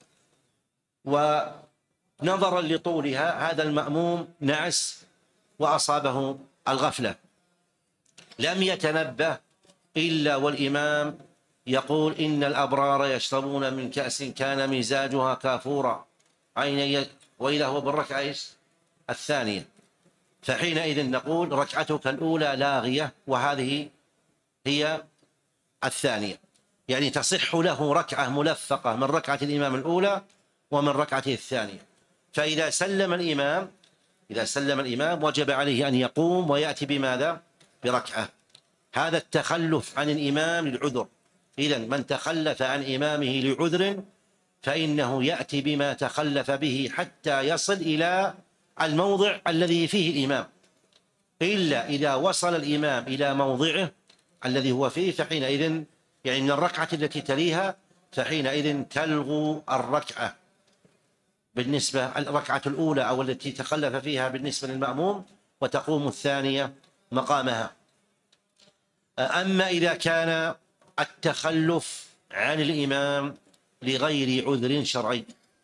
ونظرا لطولها هذا المأموم نعس وأصابه الغفلة، لم يتنبه إلا والإمام يقول إن الأبرار يشربون من كأس كان مزاجها كافورا عين وإذا هو بالركعة الثانية، فحينئذ نقول ركعتك الأولى لاغية وهذه هي الثانية، يعني تصح له ركعة ملفقة من ركعة الإمام الأولى ومن ركعته الثانية. فإذا سلم الإمام إذا سلم الإمام وجب عليه أن يقوم ويأتي بماذا؟ بركعة. هذا التخلف عن الإمام للعذر. إذن من تخلف عن إمامه لعذر فإنه يأتي بما تخلف به حتى يصل إلى الموضع الذي فيه الإمام، إلا إذا وصل الإمام إلى موضعه الذي هو فيه، فحينئذ يعني من الركعة التي تليها، فحينئذ تلغو الركعة بالنسبة الركعة الأولى أو التي تخلف فيها بالنسبة للمأموم، وتقوم الثانية مقامها. أما إذا كان التخلف عن الإمام لغير عذر شرعي،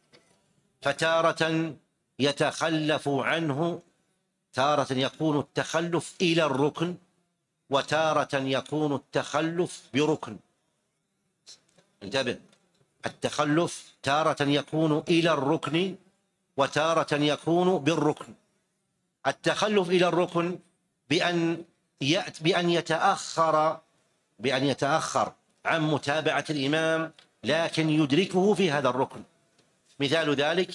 فتارة يتخلف عنه، تارة يكون التخلف إلى الركن، وتارة يكون التخلف بركن. انتبه، التخلف تارة يكون إلى الركن وتارة يكون بالركن. التخلف إلى الركن بأن يأتي بأن يتأخر بأن يتأخر عن متابعة الإمام لكن يدركه في هذا الركن. مثال ذلك: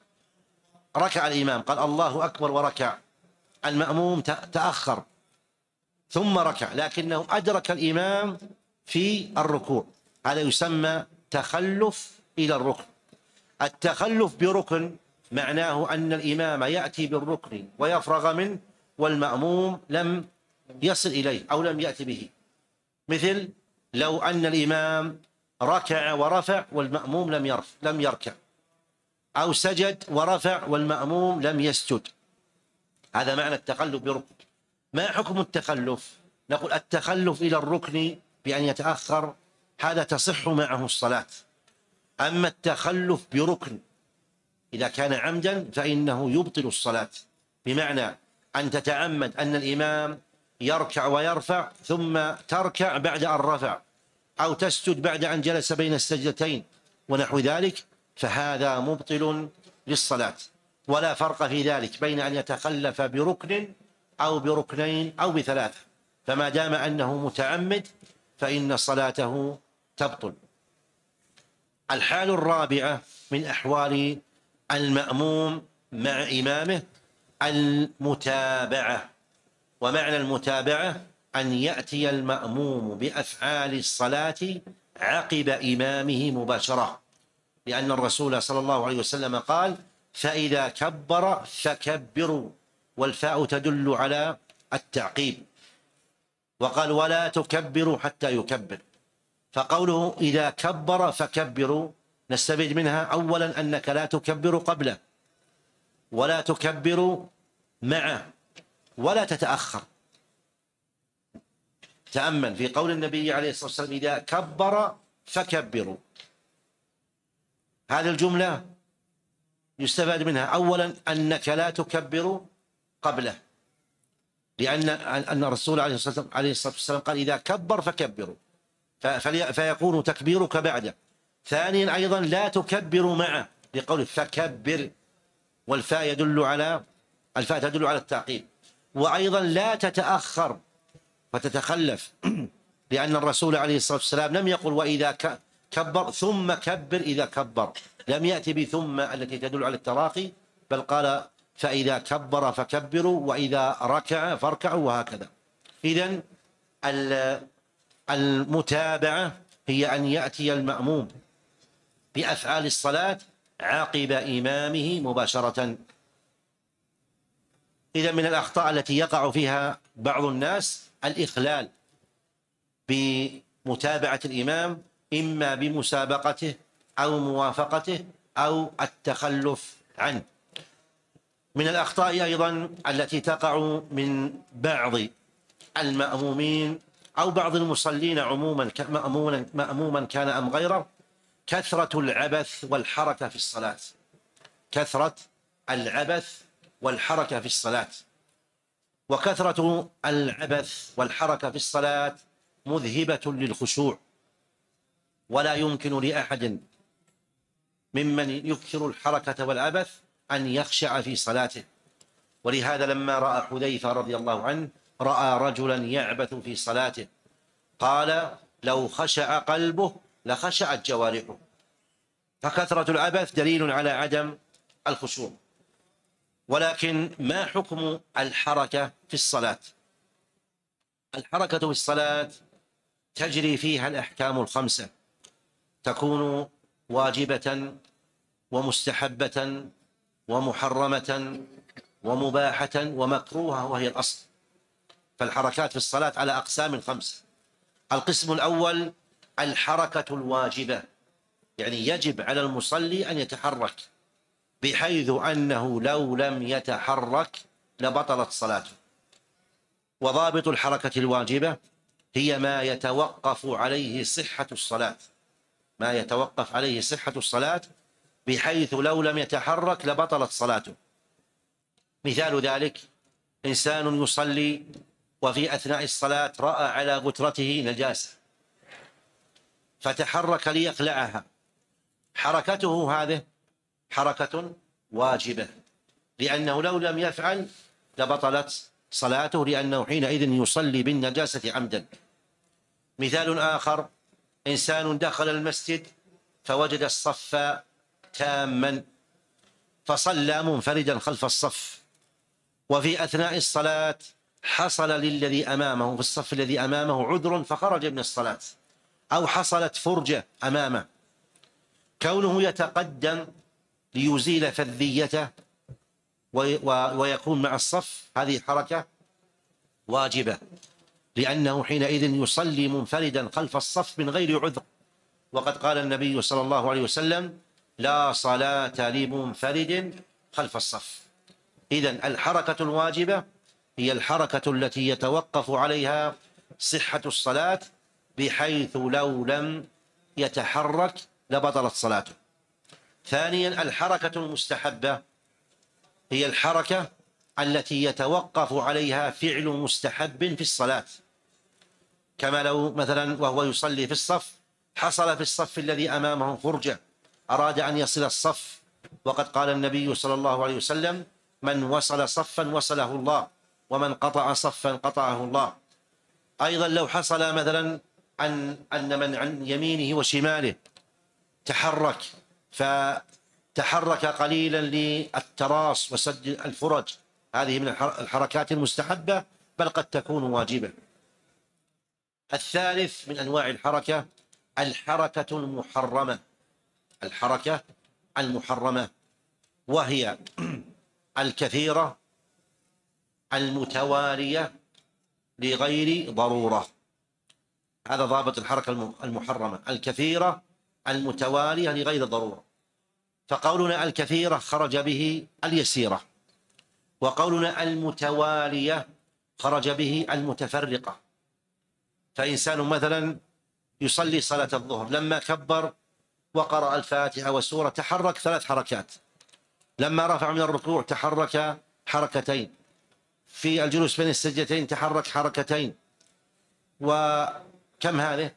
ركع الإمام قال الله أكبر وركع، المأموم تأخر ثم ركع لكنه أدرك الإمام في الركوع، هذا يسمى تخلف إلى الركن. التخلف بركن معناه أن الإمام يأتي بالركن ويفرغ منه والمأموم لم يصل إليه أو لم يأتي به. مثل لو أن الإمام ركع ورفع والمأموم لم يرفع لم يركع، أو سجد ورفع والمأموم لم يسجد، هذا معنى التخلف بركن. ما حكم التخلف؟ نقول التخلف إلى الركن بأن يتأخر هذا تصح معه الصلاة. أما التخلف بركن إذا كان عمدا فإنه يبطل الصلاة، بمعنى أن تتعمد أن الإمام يركع ويرفع ثم تركع بعد أن رفع، أو تسجد بعد أن جلس بين السجدتين ونحو ذلك، فهذا مبطل للصلاة. ولا فرق في ذلك بين أن يتخلف بركن أو بركنين أو بثلاثة، فما دام أنه متعمد فإن صلاته تبطل. الحال الرابعة من أحوال المأموم مع إمامه المتابعة. ومعنى المتابعة أن يأتي المأموم بأفعال الصلاة عقب إمامه مباشرة، لأن الرسول صلى الله عليه وسلم قال: فإذا كبر فكبروا، والفاء تدل على التعقيب، وقال: ولا تكبروا حتى يكبر. فقوله إذا كبر فكبروا نستفيد منها أولا أنك لا تكبر قبله ولا تكبر معه ولا تتأخر. تأمل في قول النبي عليه الصلاة والسلام: إذا كبر فكبروا، هذه الجملة يستفاد منها أولا أنك لا تكبر قبله، لأن أن الرسول عليه الصلاة والسلام قال: إذا كبر فكبروا، فيكون تكبيرك بعده. ثانيا أيضا لا تكبر معه لقوله فكبر، والفاء يدل على الفاء تدل على التعقيب. وأيضا لا تتأخر فتتخلف، لأن الرسول عليه الصلاة والسلام لم يقل وإذا كبر ثم كبر إذا كبر، لم يأتي بثم التي تدل على التراخي، بل قال فإذا كبر فكبروا وإذا ركع فاركعوا، وهكذا. إذن المتابعة هي أن يأتي المأموم بأفعال الصلاة عقب إمامه مباشرة. إذا من الأخطاء التي يقع فيها بعض الناس الإخلال بمتابعة الإمام، إما بمسابقته أو موافقته أو التخلف عنه. من الأخطاء أيضا التي تقع من بعض المأمومين أو بعض المصلين عموما مأموما كان أم غيره، كثرة العبث والحركة في الصلاة. كثرة العبث والحركة في الصلاة. وكثرة العبث والحركة في الصلاة مذهبة للخشوع، ولا يمكن لأحد ممن يكثر الحركة والعبث أن يخشع في صلاته. ولهذا لما رأى حذيفة رضي الله عنه رأى رجلا يعبث في صلاته قال: لو خشع قلبه لخشعت جوارحه. فكثرة العبث دليل على عدم الخشوع. ولكن ما حكم الحركة في الصلاة؟ الحركة في الصلاة تجري فيها الأحكام الخمسة، تكون واجبة ومستحبة ومحرمة ومباحة ومكروهة، وهي الأصل. فالحركات في الصلاة على أقسام خمسة: القسم الأول الحركة الواجبة، يعني يجب على المصلي أن يتحرك، بحيث أنه لو لم يتحرك لبطلت صلاته. وضابط الحركة الواجبة هي ما يتوقف عليه صحة الصلاة، ما يتوقف عليه صحة الصلاة بحيث لو لم يتحرك لبطلت صلاته. مثال ذلك إنسان يصلي وفي أثناء الصلاة رأى على غترته نجاسة فتحرك ليخلعها، حركته هذه حركة واجبة، لأنه لو لم يفعل لبطلت صلاته، لأنه حينئذ يصلي بالنجاسة عمدا. مثال آخر إنسان دخل المسجد فوجد الصف تاما فصلى منفردا خلف الصف، وفي أثناء الصلاة حصل للذي أمامه في الصف الذي أمامه عذر فخرج من الصلاة، أو حصلت فرجة أمامه، كونه يتقدم ليزيل فذيته ويكون مع الصف هذه حركة واجبة، لأنه حينئذ يصلي منفردا خلف الصف من غير عذر. وقد قال النبي صلى الله عليه وسلم: لا صلاة لمنفرد خلف الصف. إذن الحركة الواجبة هي الحركة التي يتوقف عليها صحة الصلاة، بحيث لو لم يتحرك لبطلت صلاته. ثانيا الحركة المستحبة هي الحركة التي يتوقف عليها فعل مستحب في الصلاة، كما لو مثلا وهو يصلي في الصف حصل في الصف الذي أمامه فرجة أراد أن يصل الصف، وقد قال النبي صلى الله عليه وسلم: من وصل صفا وصله الله، ومن قطع صفا قطعه الله. أيضا لو حصل مثلا أن أن من عن يمينه وشماله تحرك فتحرك قليلا للتراص وسد الفرج، هذه من الحركات المستحبة بل قد تكون واجبة. الثالث من أنواع الحركة الحركة المحرمة، الحركة المحرمة وهي الكثيرة المتوالية لغير ضرورة. هذا ضابط الحركة المحرمة: الكثيرة المتوالية لغير ضرورة. فقولنا الكثيرة خرج به اليسيرة، وقولنا المتوالية خرج به المتفرقة. فإنسان مثلا يصلي صلاة الظهر، لما كبر وقرأ الفاتحة والسورة تحرك ثلاث حركات، لما رفع من الركوع تحرك حركتين، في الجلوس بين السجدتين تحرك حركتين، وكم هذه؟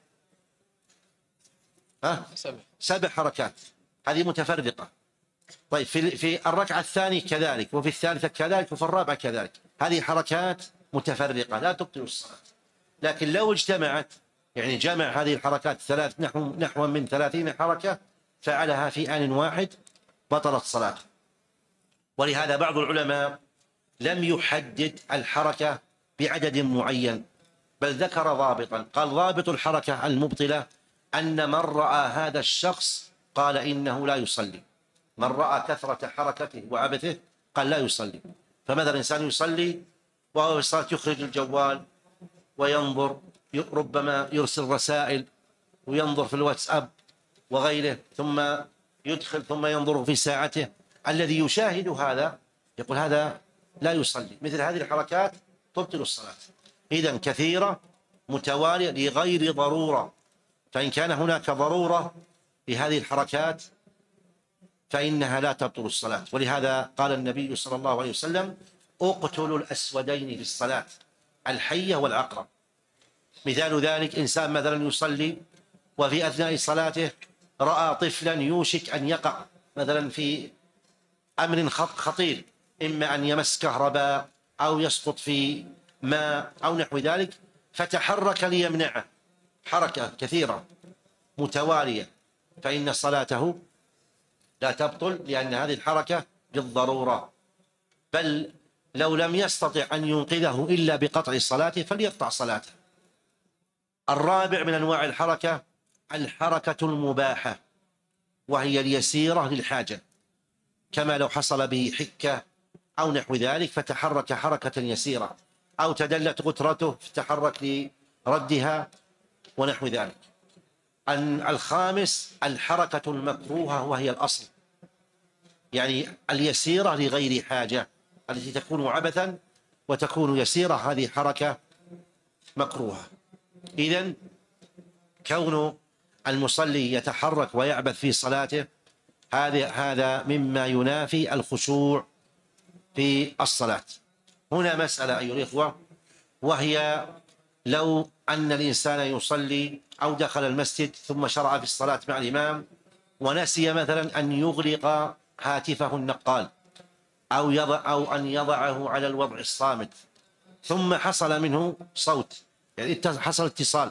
ها؟ سبع سبع حركات، هذه متفرقة. طيب في في الركعة الثانية كذلك، وفي الثالثة كذلك، وفي الرابعة كذلك، هذه حركات متفرقة لا تبطل الصلاة. لكن لو اجتمعت، يعني جمع هذه الحركات ثلاث نحو نحو من ثلاثين حركة فعلها في آن واحد بطلت صلاته. ولهذا بعض العلماء لم يحدد الحركة بعدد معين، بل ذكر ضابطا، قال: ضابط الحركة المبطلة أن من رأى هذا الشخص قال إنه لا يصلي. من رأى كثرة حركته وعبثه قال لا يصلي. فمثلا إنسان يصلي وهو في الصلاة يخرج الجوال وينظر، ربما يرسل رسائل وينظر في الواتساب وغيره، ثم يدخل ثم ينظر في ساعته، الذي يشاهد هذا يقول هذا لا يصلي. مثل هذه الحركات تبطل الصلاة. إذن كثيرة متوالية لغير ضرورة، فإن كان هناك ضرورة لهذه الحركات فإنها لا تبطل الصلاة. ولهذا قال النبي صلى الله عليه وسلم: اقتلوا الأسودين في الصلاة، الحية والعقرب. مثال ذلك إنسان مثلا يصلي وفي أثناء صلاته رأى طفلا يوشك أن يقع مثلا في أمر خطير، إما أن يمس كهرباء أو يسقط في ماء أو نحو ذلك، فتحرك ليمنعه، حركة كثيرة متوالية، فإن صلاته لا تبطل، لأن هذه الحركة بالضرورة. بل لو لم يستطع أن ينقذه إلا بقطع صلاته فليقطع صلاته. الرابع من أنواع الحركة الحركة المباحة، وهي اليسيرة للحاجة، كما لو حصل به حكة أو نحو ذلك فتحرك حركة يسيرة، أو تدلت غترته فتحرك لردها، ونحو ذلك. الخامس الحركة المكروهة وهي الأصل، يعني اليسيرة لغير حاجة التي تكون عبثا وتكون يسيرة، هذه حركة مكروهة. إذن كون المصلي يتحرك ويعبث في صلاته هذا هذا مما ينافي الخشوع في الصلاة. هنا مسألة أيها الإخوة، وهي لو أن الإنسان يصلي أو دخل المسجد ثم شرع في الصلاة مع الإمام ونسي مثلا أن يغلق هاتفه النقال أو يضع أو أن يضعه على الوضع الصامت، ثم حصل منه صوت، يعني حصل اتصال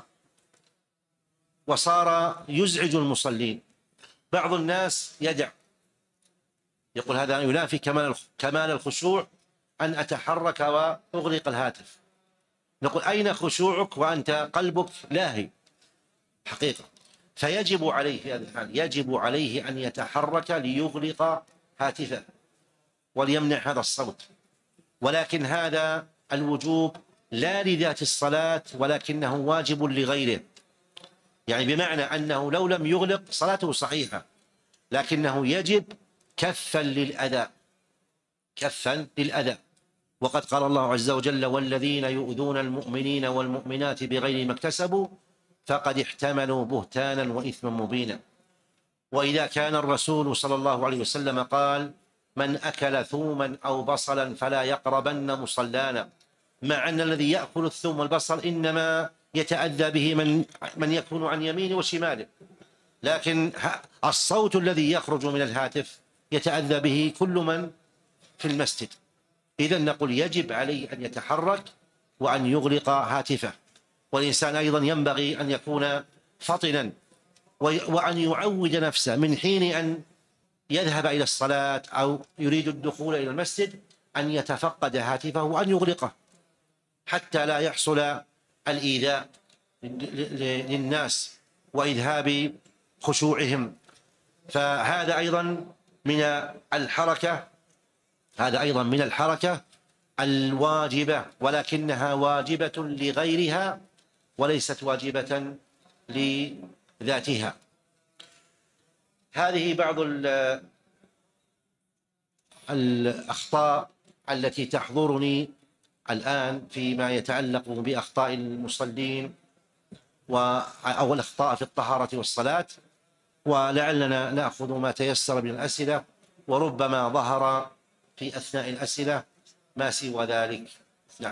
وصار يزعج المصلين، بعض الناس يدع، يقول هذا ينافي كمال كمال الخشوع أن أتحرك وأغلق الهاتف. نقول أين خشوعك وأنت قلبك لاهي حقيقة؟ فيجب عليه في هذه الحال يجب عليه أن يتحرك ليغلق هاتفه وليمنع هذا الصوت، ولكن هذا الوجوب لا لذات الصلاة ولكنه واجب لغيره، يعني بمعنى أنه لو لم يغلق صلاته صحيحة، لكنه يجب كفا للأذى، كفا للأذى. وقد قال الله عز وجل والذين يؤذون المؤمنين والمؤمنات بغير ما اكتسبوا فقد احتملوا بهتانا وإثما مبينا. وإذا كان الرسول صلى الله عليه وسلم قال من أكل ثوما أو بصلا فلا يقربن مصلانا، مع أن الذي يأكل الثوم والبصل إنما يتأذى به من من يكون عن يمينه وشماله، لكن الصوت الذي يخرج من الهاتف يتأذى به كل من في المسجد. إذن نقول يجب عليه أن يتحرك وأن يغلق هاتفه. والإنسان أيضا ينبغي أن يكون فطنا وأن يعود نفسه من حين أن يذهب إلى الصلاة أو يريد الدخول إلى المسجد أن يتفقد هاتفه وأن يغلقه حتى لا يحصل الإيذاء للناس وإذهاب خشوعهم. فهذا أيضا من الحركة هذا أيضا من الحركة الواجبة، ولكنها واجبة لغيرها وليست واجبة لذاتها. هذه بعض الأخطاء التي تحضرني الآن فيما يتعلق بأخطاء المصلين أو الأخطاء في الطهارة والصلاة، ولعلنا نأخذ ما تيسر من الأسئلة، وربما ظهر في أثناء الأسئلة ما سوى ذلك. نعم.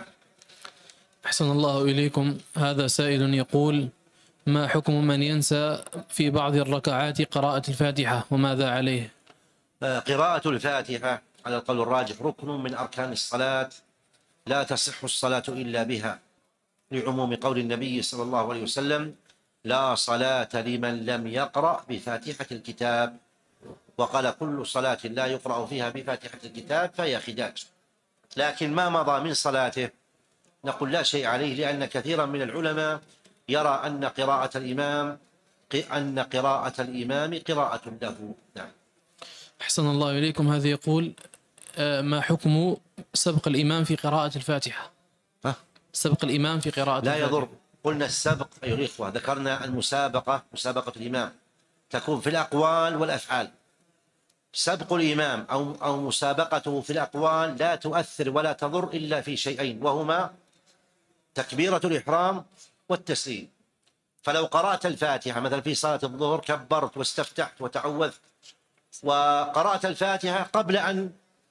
أحسن الله إليكم. هذا سائل يقول ما حكم من ينسى في بعض الركعات قراءة الفاتحة وماذا عليه؟ قراءة الفاتحة على القول الراجح ركن من أركان الصلاة لا تصح الصلاة إلا بها، لعموم قول النبي صلى الله عليه وسلم لا صلاة لمن لم يقرأ بفاتحة الكتاب، وقال كل صلاة لا يقرأ فيها بفاتحة الكتاب فهي خداج. لكن ما مضى من صلاته نقول لا شيء عليه، لأن كثيرا من العلماء يرى أن قراءة الإمام أن قراءة الإمام قراءة له. نعم. أحسن الله إليكم. هذا يقول ما حكم سبق الإمام في قراءة الفاتحة؟ ها؟ سبق الإمام في قراءة لا الفاتحة. يضر. قلنا السبق أيها الإخوة، ذكرنا المسابقة مسابقة الإمام تكون في الأقوال والأفعال. سبق الإمام أو أو مسابقته في الأقوال لا تؤثر ولا تضر إلا في شيئين، وهما تكبيرة الإحرام والتسليم. فلو قرأت الفاتحة مثلا في صلاة الظهر كبرت واستفتحت وتعوذت وقرأت الفاتحة قبل أن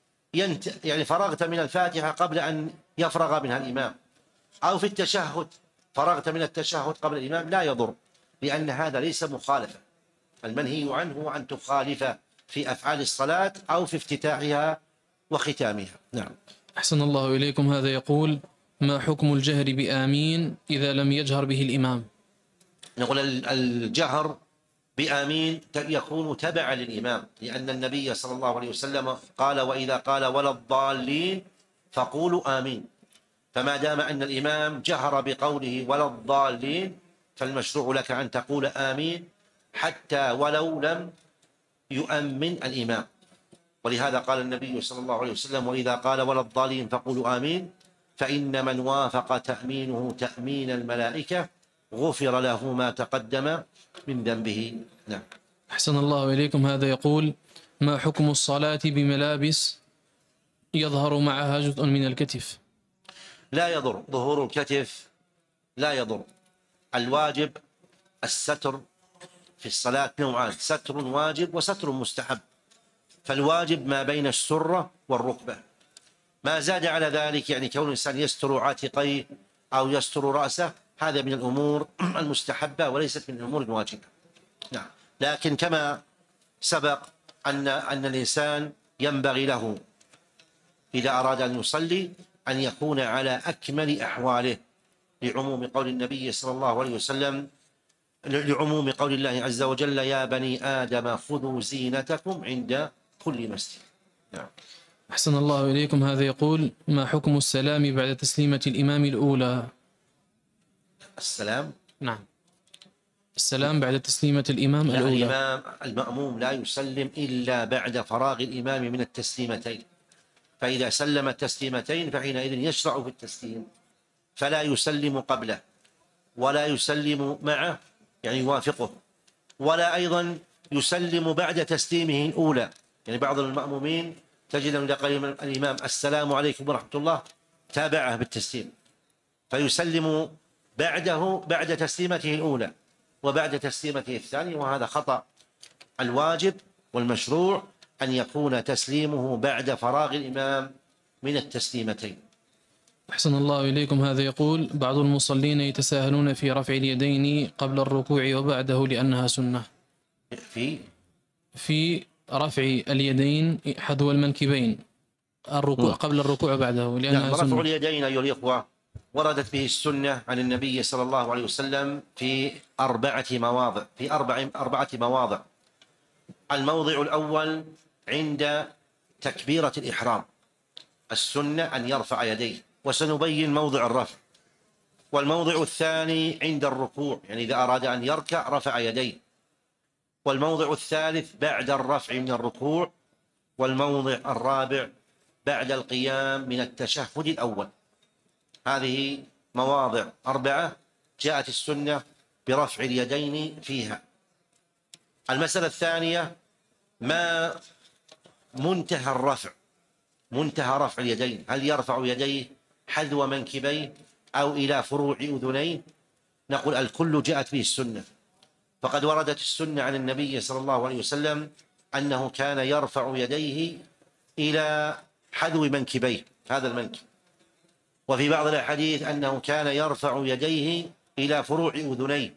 ينت يعني فرغت من الفاتحة قبل أن يفرغ منها الإمام، أو في التشهد فرغت من التشهد قبل الإمام، لا يضر، لأن هذا ليس مخالفة. المنهي عنه أن تخالف في أفعال الصلاة أو في افتتاحها وختامها. نعم. أحسن الله إليكم. هذا يقول ما حكم الجهر بآمين إذا لم يجهر به الإمام؟ نقول الجهر بآمين يكون تبعا للإمام، لأن النبي صلى الله عليه وسلم قال وإذا قال ولا الضالين فقولوا آمين. فما دام أن الإمام جهر بقوله ولا الضالين فالمشروع لك أن تقول آمين حتى ولو لم يؤمن الإمام. ولهذا قال النبي صلى الله عليه وسلم وإذا قال ولا الضالين فقولوا آمين، فإن من وافق تأمينه تأمين الملائكة غفر له ما تقدم من ذنبه. نعم. أحسن الله إليكم. هذا يقول: ما حكم الصلاة بملابس يظهر معها جزء من الكتف؟ لا يضر ظهور الكتف، لا يضر. الواجب الستر في الصلاة نوعان: ستر واجب وستر مستحب. فالواجب ما بين السرة والركبة، ما زاد على ذلك يعني كون الإنسان يستر عاتقيه أو يستر رأسه، هذا من الأمور المستحبة وليست من الأمور الواجبة. نعم. لكن كما سبق أن أن الإنسان ينبغي له إذا أراد أن يصلي أن يكون على أكمل أحواله، لعموم قول النبي صلى الله عليه وسلم، لعموم قول الله عز وجل: يا بني آدم خذوا زينتكم عند كل مسجد. نعم. أحسن الله إليكم. هذا يقول: ما حكم السلام بعد تسليمة الإمام الأولى؟ السلام، نعم، السلام بعد تسليمة الإمام لا، الأولى. الإمام المأموم لا يسلم إلا بعد فراغ الإمام من التسليمتين، فإذا سلم التسليمتين فحينئذ يشرع في التسليم، فلا يسلم قبله ولا يسلم معه يعني يوافقه، ولا أيضا يسلم بعد تسليمه الأولى. يعني بعض المأمومين تجد أن يقول الإمام: السلام عليكم ورحمة الله، تابعه بالتسليم، فيسلم بعده بعد تسليمته الأولى وبعد تسليمته الثانية، وهذا خطأ. الواجب والمشروع أن يكون تسليمه بعد فراغ الإمام من التسليمتين. أحسن الله إليكم. هذا يقول: بعض المصلين يتساهلون في رفع اليدين قبل الركوع وبعده لأنها سنة. في في رفع اليدين حذو المنكبين الركوع قبل الركوع وبعده لأنها نعم. رفع سنة. اليدين أيها الإخوة وردت به السنة عن النبي صلى الله عليه وسلم في أربعة مواضع في أربع أربعة مواضع. الموضع الأول عند تكبيرة الإحرام، السنة أن يرفع يديه، وسنبين موضع الرفع. والموضع الثاني عند الركوع، يعني إذا أراد أن يركع رفع يديه. والموضع الثالث بعد الرفع من الركوع. والموضع الرابع بعد القيام من التشهد الأول. هذه مواضع أربعة جاءت السنة برفع اليدين فيها. المسألة الثانية: ما منتهى الرفع، منتهى رفع اليدين، هل يرفع يديه حذو منكبيه أو إلى فروع أذنيه؟ نقول الكل جاءت به السنة، فقد وردت السنة عن النبي صلى الله عليه وسلم أنه كان يرفع يديه إلى حذو منكبيه، هذا المنكب. وفي بعض الأحاديث أنه كان يرفع يديه إلى فروع أذنيه،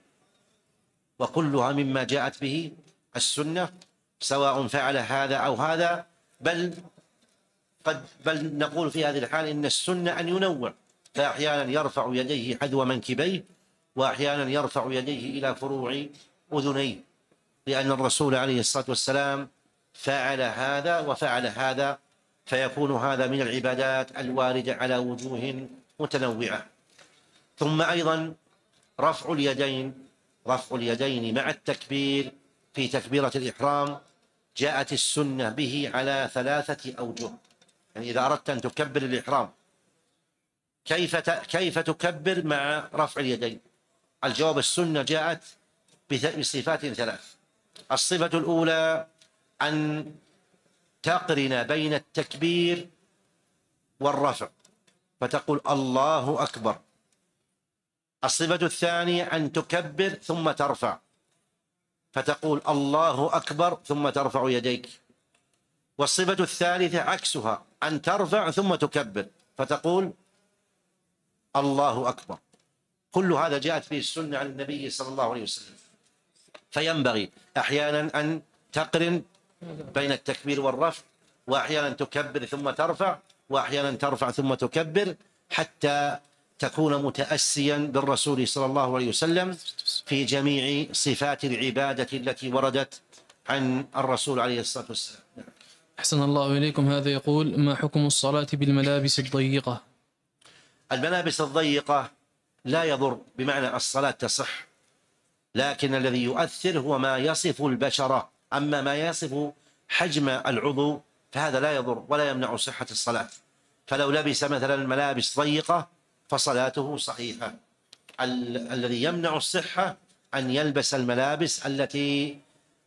وكلها مما جاءت به السنة، سواء فعل هذا أو هذا. بل قد بل نقول في هذه الحال إن السنة أن ينوع، فأحيانا يرفع يديه حذو منكبيه، وأحيانا يرفع يديه إلى فروع أذنيه، لأن الرسول عليه الصلاة والسلام فعل هذا وفعل هذا، فيكون هذا من العبادات الواردة على وجوه متنوعة. ثم أيضا رفع اليدين رفع اليدين مع التكبير في تكبيرة الإحرام جاءت السنة به على ثلاثة أوجه. يعني إذا أردت أن تكبر الإحرام كيف كيف تكبر مع رفع اليدين؟ الجواب: السنة جاءت بصفات ثلاث. الصفة الأولى أن تقرن بين التكبير والرفع فتقول الله أكبر. الصفة الثانية أن تكبر ثم ترفع فتقول الله أكبر ثم ترفع يديك. والصفة الثالثة عكسها، أن ترفع ثم تكبر فتقول الله أكبر. كل هذا جاءت به السنة عن النبي صلى الله عليه وسلم. فينبغي أحيانا أن تقرن بين التكبير والرفع، وأحيانا تكبر ثم ترفع، وأحيانا ترفع ثم تكبر، حتى تكون متأسيا بالرسول صلى الله عليه وسلم في جميع صفات العبادة التي وردت عن الرسول عليه الصلاة والسلام. أحسن الله إليكم. هذا يقول: ما حكم الصلاة بالملابس الضيقة؟ الملابس الضيقة لا يضر، بمعنى الصلاة تصح، لكن الذي يؤثر هو ما يصف البشرة. أما ما يصف حجم العضو فهذا لا يضر ولا يمنع صحة الصلاة. فلو لبس مثلا ملابس ضيقة فصلاته صحيحة. ال الذي يمنع الصحة أن يلبس الملابس التي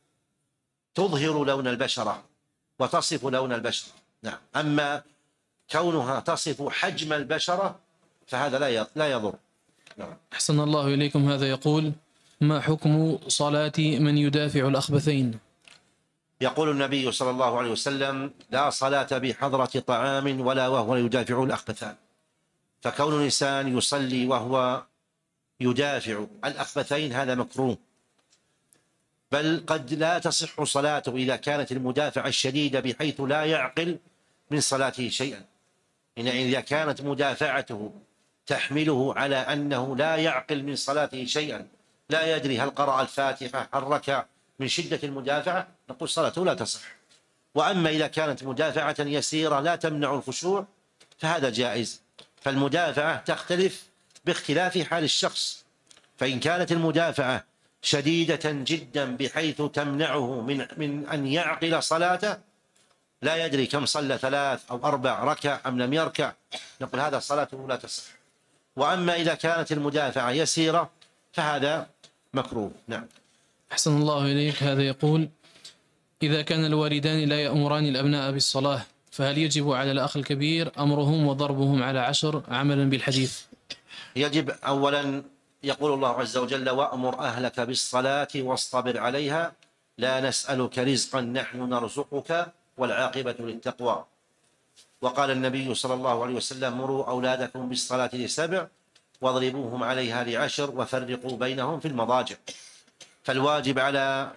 تظهر لون البشرة وتصف لون البشرة. نعم. أما كونها تصف حجم البشرة فهذا لا لا يضر. نعم. أحسن الله إليكم. هذا يقول: ما حكم صلاة من يدافع الأخبثين؟ يقول النبي صلى الله عليه وسلم: لا صلاة بحضرة طعام ولا وهو يدافع الأخبثان. فكون الإنسان يصلي وهو يدافع الأخبثين هذا مكروه، بل قد لا تصح صلاته إذا كانت المدافعة الشديدة بحيث لا يعقل من صلاته شيئا. إن إذا كانت مدافعته تحمله على أنه لا يعقل من صلاته شيئا، لا يدري هل قرأ الفاتحة هل ركع، من شدة المدافعة نقول صلاته لا تصح. وأما إذا كانت مدافعة يسيرة لا تمنع الخشوع فهذا جائز. فالمدافعة تختلف باختلاف حال الشخص، فإن كانت المدافعة شديدة جدا بحيث تمنعه من, من أن يعقل صلاته، لا يدري كم صلى، ثلاث أو أربع ركع أم لم يركع، نقول هذا صلاته لا تصح. وأما إذا كانت المدافعة يسيرة فهذا مكروه. نعم. أحسن الله إليك. هذا يقول: إذا كان الوالدان لا يأمران الأبناء بالصلاة فهل يجب على الأخ الكبير أمرهم وضربهم على عشر عملا بالحديث؟ يجب. أولا يقول الله عز وجل: وأمر أهلك بالصلاة واصطبر عليها لا نسألك رزقا نحن نرزقك والعاقبة للتقوى. وقال النبي صلى الله عليه وسلم: مروا أولادكم بالصلاة لسبع واضربوهم عليها لعشر وفرقوا بينهم في المضاجع. فالواجب على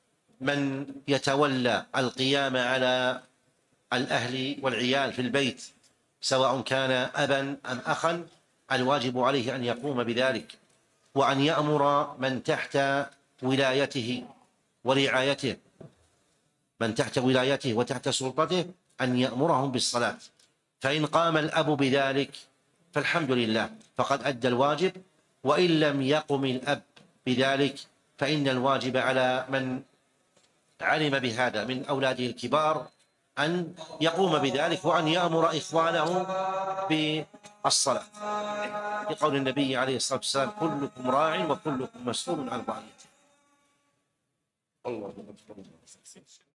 من يتولى القيام على الأهل والعيال في البيت سواء كان أبا أم أخا، الواجب عليه أن يقوم بذلك، وأن يأمر من تحت ولايته ورعايته، من تحت ولايته وتحت سلطته أن يأمرهم بالصلاة. فإن قام الأب بذلك فالحمد لله فقد أدى الواجب، وإن لم يقم الأب بذلك فإن الواجب على من علم بهذا من أولاده الكبار أن يقوم بذلك وأن يأمر إخوانه بالصلاة، لقول النبي عليه الصلاة والسلام: كلكم راع وكلكم مسؤول عن رعيته. الله أكبر.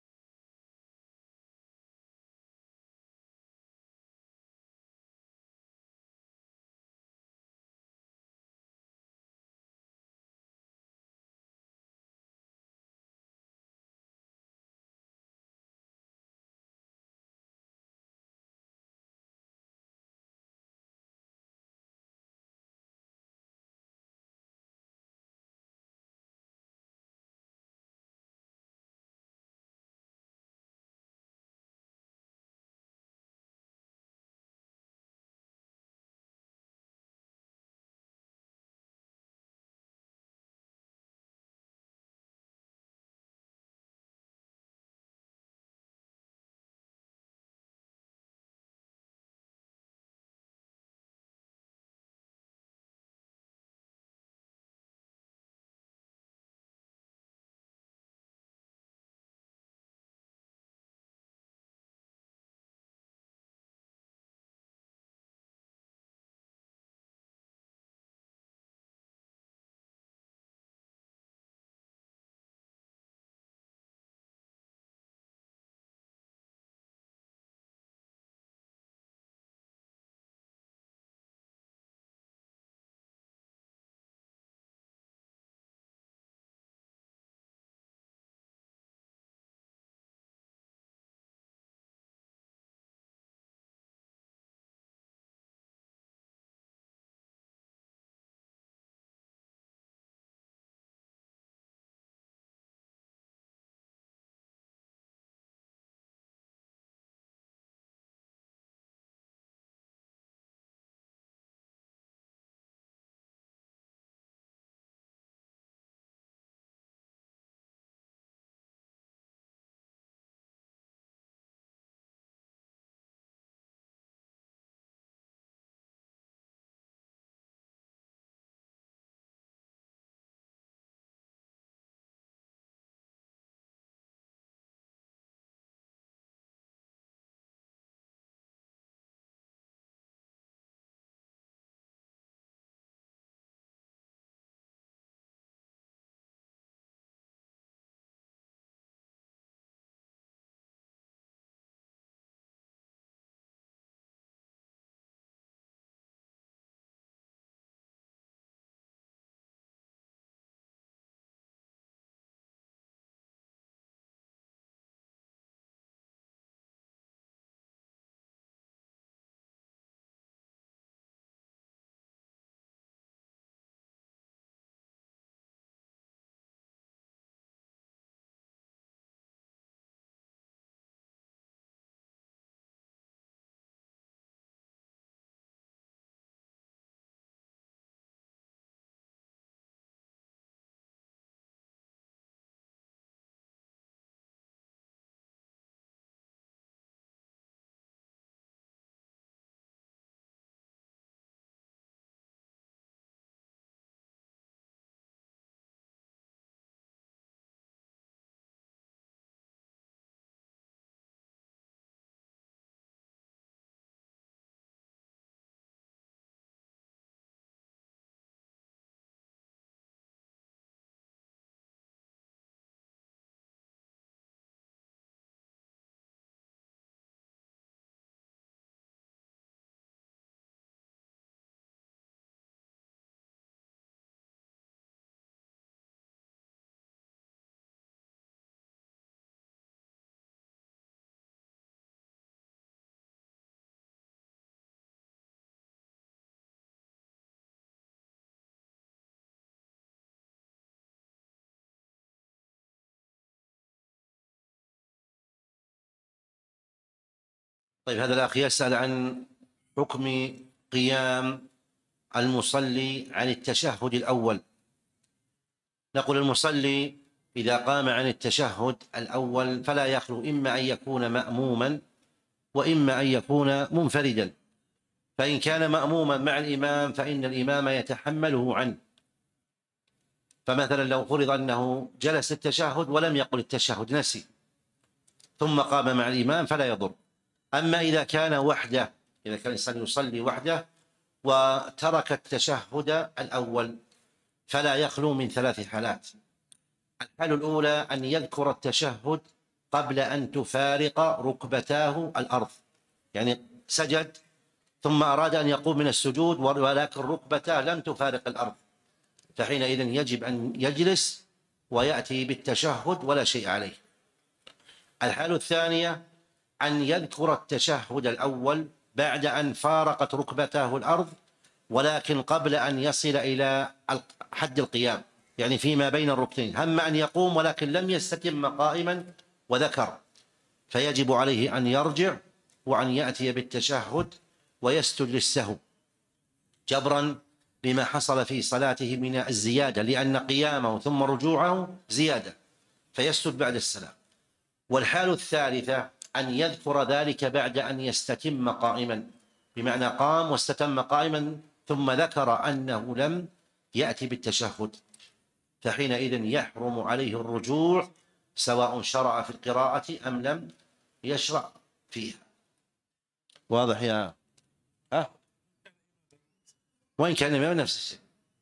طيب هذا الأخ يسأل عن حكم قيام المصلي عن التشهد الأول. نقول المصلي إذا قام عن التشهد الأول فلا يخلو إما أن يكون مأموما وإما أن يكون منفردا. فإن كان مأموما مع الإمام فإن الإمام يتحمله عنه. فمثلا لو فرض أنه جلس التشهد ولم يقل التشهد، نسي، ثم قام مع الإمام فلا يضر. أما إذا كان وحده، إذا كان الإنسان يصلي وحده وترك التشهد الأول فلا يخلو من ثلاث حالات. الحالة الأولى أن يذكر التشهد قبل أن تفارق ركبتاه الأرض، يعني سجد ثم أراد أن يقوم من السجود ولكن ركبتاه لم تفارق الأرض، فحينئذ يجب أن يجلس ويأتي بالتشهد ولا شيء عليه. الحالة الثانية أن يذكر التشهد الأول بعد أن فارقت ركبتاه الأرض ولكن قبل أن يصل إلى حد القيام، يعني فيما بين الركنين، هم أن يقوم ولكن لم يستتم قائما وذكر، فيجب عليه أن يرجع وأن يأتي بالتشهد ويسجد للسهو جبرا بما حصل في صلاته من الزيادة، لأن قيامه ثم رجوعه زيادة، فيسجد بعد السلام. والحال الثالثة أن يذكر ذلك بعد أن يستتم قائما، بمعنى قام واستتم قائما ثم ذكر أنه لم يأتي بالتشهد، فحينئذ يحرم عليه الرجوع سواء شرع في القراءة أم لم يشرع فيها. واضح يا أه؟ وإن كان الإمام نفس الشيء.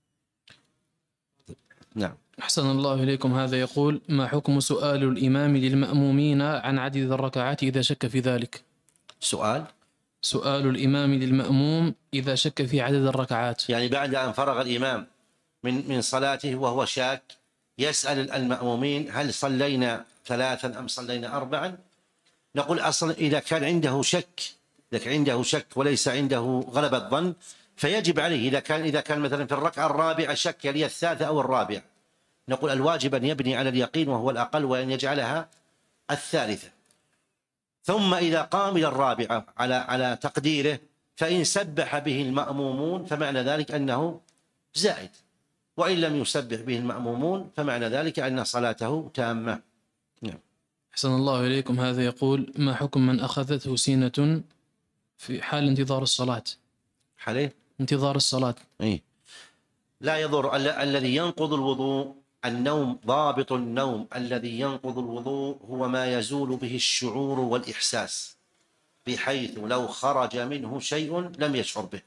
نعم. أحسن الله إليكم. هذا يقول: ما حكم سؤال الإمام للمأمومين عن عدد الركعات إذا شك في ذلك؟ سؤال سؤال الإمام للمأموم إذا شك في عدد الركعات، يعني بعد أن فرغ الإمام من من صلاته وهو شاك يسأل المأمومين هل صلينا ثلاثا أم صلينا أربعا؟ نقول أصلا إذا كان عنده شك، إذا كان عنده شك وليس عنده غلبة ظن فيجب عليه، إذا كان إذا كان مثلا في الركعة الرابعة شك هل هي الثالثة أو الرابعة، نقول الواجب أن يبني على اليقين وهو الأقل وأن يجعلها الثالثة. ثم إذا قام إلى الرابعة على على تقديره فإن سبح به المأمومون فمعنى ذلك أنه زائد، وإن لم يسبح به المأمومون فمعنى ذلك أن صلاته تامة. نعم. أحسن الله إليكم. هذا يقول: ما حكم من أخذته سينة في حال انتظار الصلاة؟ حاليه انتظار الصلاة. إيه؟ لا يضر. ال الذي ينقض الوضوء النوم. ضابط النوم الذي ينقض الوضوء هو ما يزول به الشعور والإحساس، بحيث لو خرج منه شيء لم يشعر به.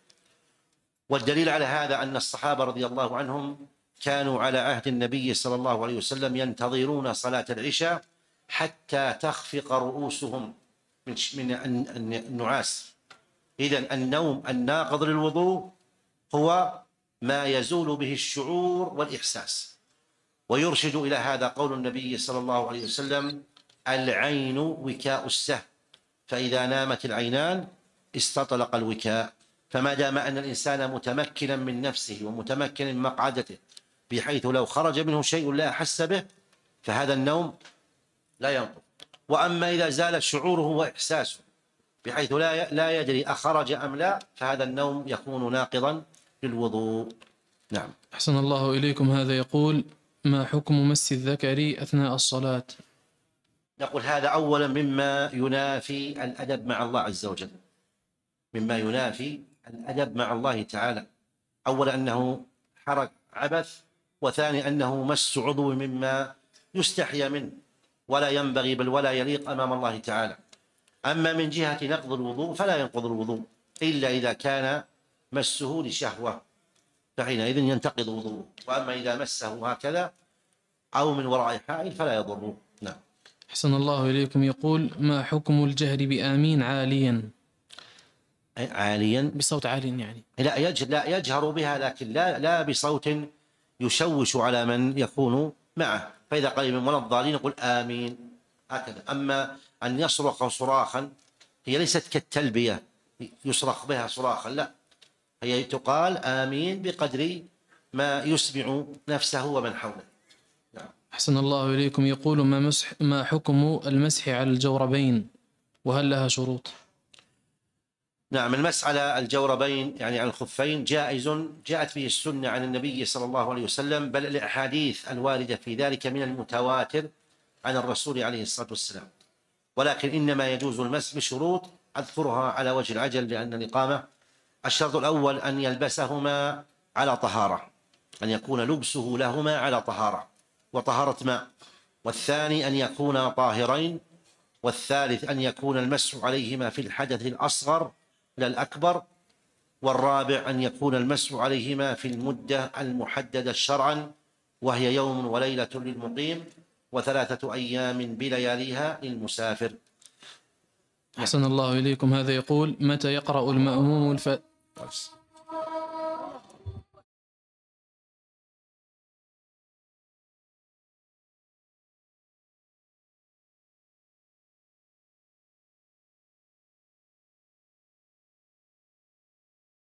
والدليل على هذا أن الصحابة رضي الله عنهم كانوا على عهد النبي صلى الله عليه وسلم ينتظرون صلاة العشاء حتى تخفق رؤوسهم من من النعاس. إذن النوم الناقض للوضوء هو ما يزول به الشعور والإحساس. ويرشد إلى هذا قول النبي صلى الله عليه وسلم: العين وكاء السهم، فإذا نامت العينان استطلق الوكاء. فما دام أن الإنسان متمكنا من نفسه ومتمكن من مقعدته بحيث لو خرج منه شيء لا أحس به فهذا النوم لا ينقض. وأما إذا زال شعوره وإحساسه بحيث لا لا يدري أخرج أم لا فهذا النوم يكون ناقضا للوضوء. نعم. أحسن الله إليكم. هذا يقول: ما حكم مس الذكر أثناء الصلاة؟ نقول هذا أولا مما ينافي الأدب مع الله عز وجل، مما ينافي الأدب مع الله تعالى. أولا أنه حرك عبث، وثاني أنه مس عضو مما يستحيا منه ولا ينبغي بل ولا يليق أمام الله تعالى. أما من جهة نقض الوضوء فلا ينقض الوضوء إلا إذا كان مسه لشهوة، فحينئذ ينتقض وضوءه. وأما إذا مسه هكذا أو من وراء حائل فلا يضره. نعم. أحسن الله إليكم. يقول: ما حكم الجهر بآمين عاليا؟ عاليا بصوت عال يعني؟ لا يجهر, لا يجهر بها، لكن لا لا بصوت يشوش على من يكون معه. فإذا قال من ولا الضالين يقول آمين هكذا. أما أن يصرخ صراخا هي ليست كالتلبية يصرخ بها صراخا، لا، هي تقال آمين بقدر ما يسمع نفسه ومن حوله. نعم. أحسن الله إليكم. يقول: ما مسح ما حكم المسح على الجوربين وهل لها شروط؟ نعم، المسح على الجوربين يعني على الخفين جائز، جاءت به السنة عن النبي صلى الله عليه وسلم، بل الأحاديث الواردة في ذلك من المتواتر عن الرسول عليه الصلاة والسلام، ولكن إنما يجوز المسح بشروط أذكرها على وجه العجل لأن الإقامة. الشرط الأول أن يلبسهما على طهارة، أن يكون لبسه لهما على طهارة وطهارة ماء، والثاني أن يكونا طاهرين، والثالث أن يكون المسح عليهما في الحدث الأصغر لا الأكبر، والرابع أن يكون المسح عليهما في المدة المحددة شرعا، وهي يوم وليلة للمقيم وثلاثة أيام بلياليها للمسافر. أحسن الله إليكم. هذا يقول: متى يقرأ المأموم الف...